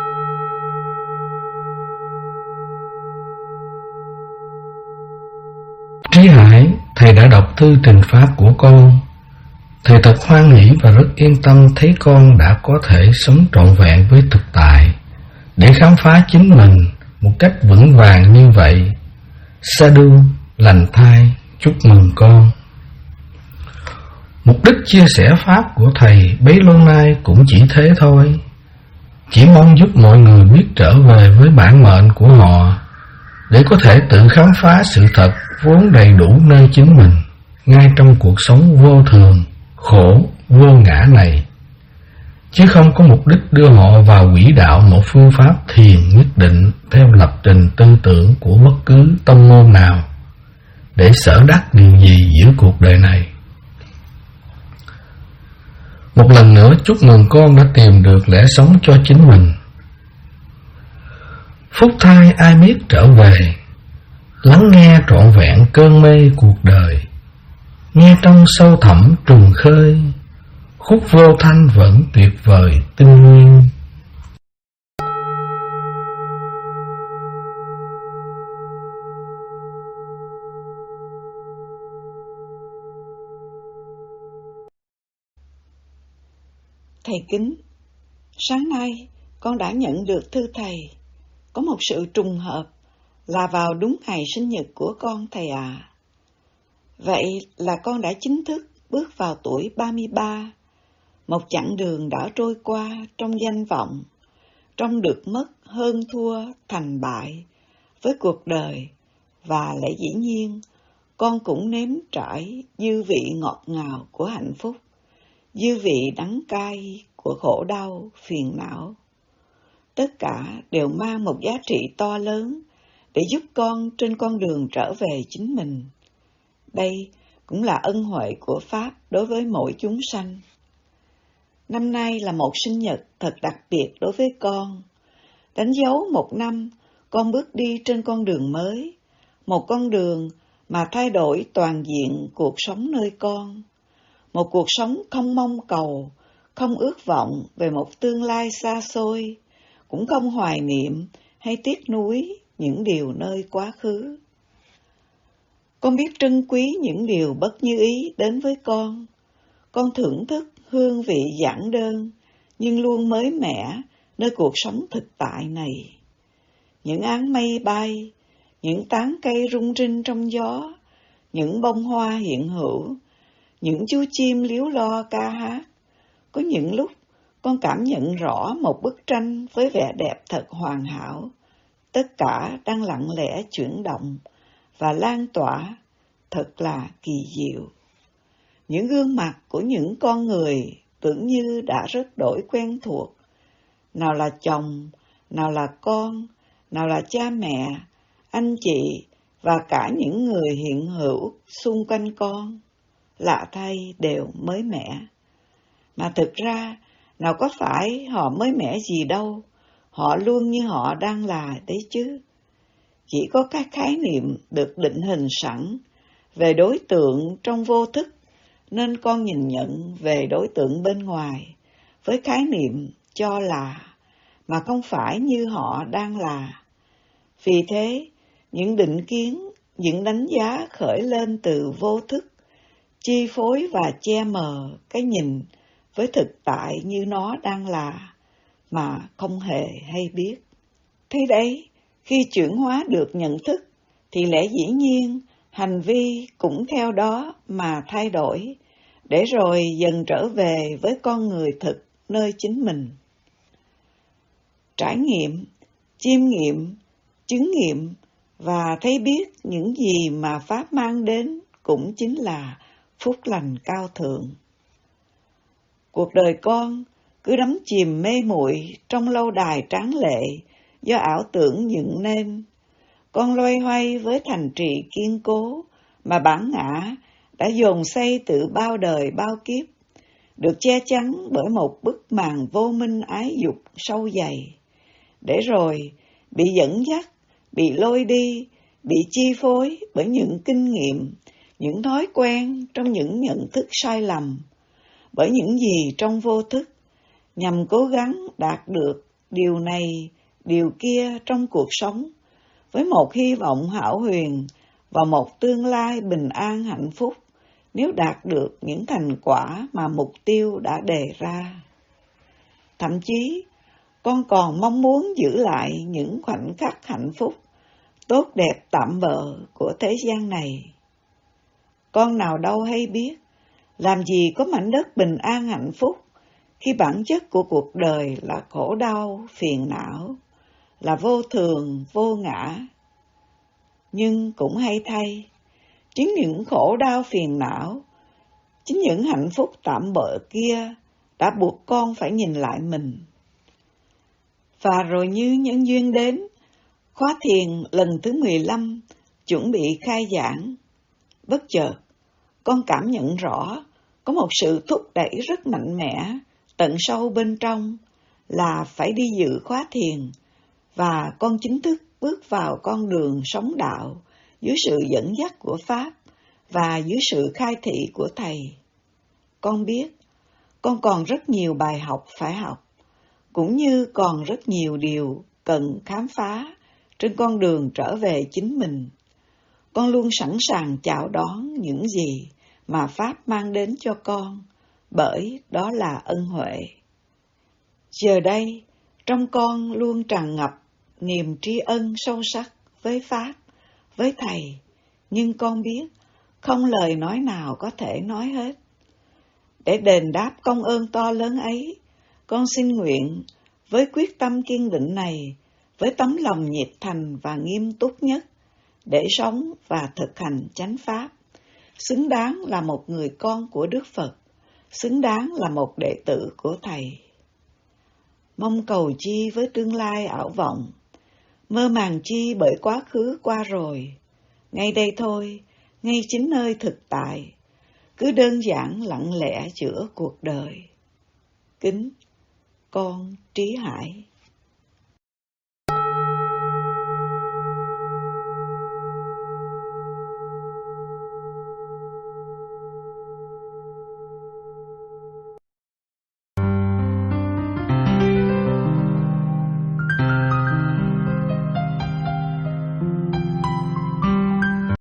Trí Hải, thầy đã đọc thư trình pháp của con. Thầy thật hoan hỷ và rất yên tâm thấy con đã có thể sống trọn vẹn với thực tại, để khám phá chính mình một cách vững vàng như vậy. Sadhu, lành thai, chúc mừng con. Mục đích chia sẻ Pháp của Thầy bấy lâu nay cũng chỉ thế thôi, chỉ mong giúp mọi người biết trở về với bản mệnh của họ, để có thể tự khám phá sự thật vốn đầy đủ nơi chính mình, ngay trong cuộc sống vô thường, khổ, vô ngã này, chứ không có mục đích đưa họ vào quỹ đạo một phương pháp thiền nhất định theo lập trình tư tưởng của bất cứ tông môn nào, để sở đắc điều gì giữa cuộc đời này. Một lần nữa chúc mừng con đã tìm được lẽ sống cho chính mình. Phúc thay ai biết trở về, lắng nghe trọn vẹn cơn mê cuộc đời, nghe trong sâu thẳm trùng khơi, khúc vô thanh vẫn tuyệt vời tinh nguyên. Thầy kính, sáng nay con đã nhận được thư thầy. Có một sự trùng hợp là vào đúng ngày sinh nhật của con thầy ạ. À. Vậy là con đã chính thức bước vào tuổi ba mươi ba. Một chặng đường đã trôi qua trong danh vọng, trong được mất hơn thua thành bại với cuộc đời, và lẽ dĩ nhiên con cũng nếm trải dư vị ngọt ngào của hạnh phúc, dư vị đắng cay của khổ đau, phiền não. Tất cả đều mang một giá trị to lớn để giúp con trên con đường trở về chính mình. Đây cũng là ân huệ của Pháp đối với mỗi chúng sanh. Năm nay là một sinh nhật thật đặc biệt đối với con, đánh dấu một năm con bước đi trên con đường mới, một con đường mà thay đổi toàn diện cuộc sống nơi con. Một cuộc sống không mong cầu, không ước vọng về một tương lai xa xôi, cũng không hoài niệm hay tiếc nuối những điều nơi quá khứ. Con biết trân quý những điều bất như ý đến với con. Con thưởng thức hương vị giản đơn, nhưng luôn mới mẻ nơi cuộc sống thực tại này. Những áng mây bay, những tán cây rung rinh trong gió, những bông hoa hiện hữu, những chú chim líu lo ca hát. Có những lúc con cảm nhận rõ một bức tranh với vẻ đẹp thật hoàn hảo. Tất cả đang lặng lẽ chuyển động và lan tỏa, thật là kỳ diệu. Những gương mặt của những con người tưởng như đã rất đổi quen thuộc. Nào là chồng, nào là con, nào là cha mẹ, anh chị và cả những người hiện hữu xung quanh con. Lạ thay đều mới mẻ. Mà thực ra, nào có phải họ mới mẻ gì đâu, họ luôn như họ đang là đấy chứ. Chỉ có các khái niệm được định hình sẵn về đối tượng trong vô thức, nên con nhìn nhận về đối tượng bên ngoài với khái niệm cho là, mà không phải như họ đang là. Vì thế, những định kiến, những đánh giá khởi lên từ vô thức, chi phối và che mờ cái nhìn với thực tại như nó đang là, mà không hề hay biết. Thế đấy, khi chuyển hóa được nhận thức, thì lẽ dĩ nhiên, hành vi cũng theo đó mà thay đổi, để rồi dần trở về với con người thực nơi chính mình. Trải nghiệm, chiêm nghiệm, chứng nghiệm và thấy biết những gì mà Pháp mang đến cũng chính là phúc lành cao thượng. Cuộc đời con cứ đắm chìm mê muội trong lâu đài tráng lệ do ảo tưởng dựng nên. Con loay hoay với thành trì kiên cố mà bản ngã đã dồn xây từ bao đời bao kiếp, được che chắn bởi một bức màn vô minh ái dục sâu dày, để rồi bị dẫn dắt, bị lôi đi, bị chi phối bởi những kinh nghiệm, những thói quen trong những nhận thức sai lầm, bởi những gì trong vô thức, nhằm cố gắng đạt được điều này, điều kia trong cuộc sống, với một hy vọng hão huyền và một tương lai bình an hạnh phúc nếu đạt được những thành quả mà mục tiêu đã đề ra. Thậm chí, con còn mong muốn giữ lại những khoảnh khắc hạnh phúc, tốt đẹp tạm bợ của thế gian này. Con nào đâu hay biết, làm gì có mảnh đất bình an hạnh phúc, khi bản chất của cuộc đời là khổ đau, phiền não, là vô thường, vô ngã. Nhưng cũng hay thay, chính những khổ đau phiền não, chính những hạnh phúc tạm bợ kia đã buộc con phải nhìn lại mình. Và rồi như nhân duyên đến, khóa thiền lần thứ mười lăm chuẩn bị khai giảng, bất chợt con cảm nhận rõ có một sự thúc đẩy rất mạnh mẽ tận sâu bên trong là phải đi dự khóa thiền, và con chính thức bước vào con đường sống đạo dưới sự dẫn dắt của Pháp và dưới sự khai thị của Thầy. Con biết con còn rất nhiều bài học phải học, cũng như còn rất nhiều điều cần khám phá trên con đường trở về chính mình. Con luôn sẵn sàng chào đón những gì mà Pháp mang đến cho con, bởi đó là ân huệ. Giờ đây, trong con luôn tràn ngập niềm tri ân sâu sắc với Pháp, với Thầy, nhưng con biết không lời nói nào có thể nói hết. Để đền đáp công ơn to lớn ấy, con xin nguyện với quyết tâm kiên định này, với tấm lòng nhiệt thành và nghiêm túc nhất, để sống và thực hành chánh Pháp, xứng đáng là một người con của Đức Phật, xứng đáng là một đệ tử của Thầy. Mong cầu chi với tương lai ảo vọng, mơ màng chi bởi quá khứ qua rồi, ngay đây thôi, ngay chính nơi thực tại, cứ đơn giản lặng lẽ giữa cuộc đời. Kính con Trí Hải.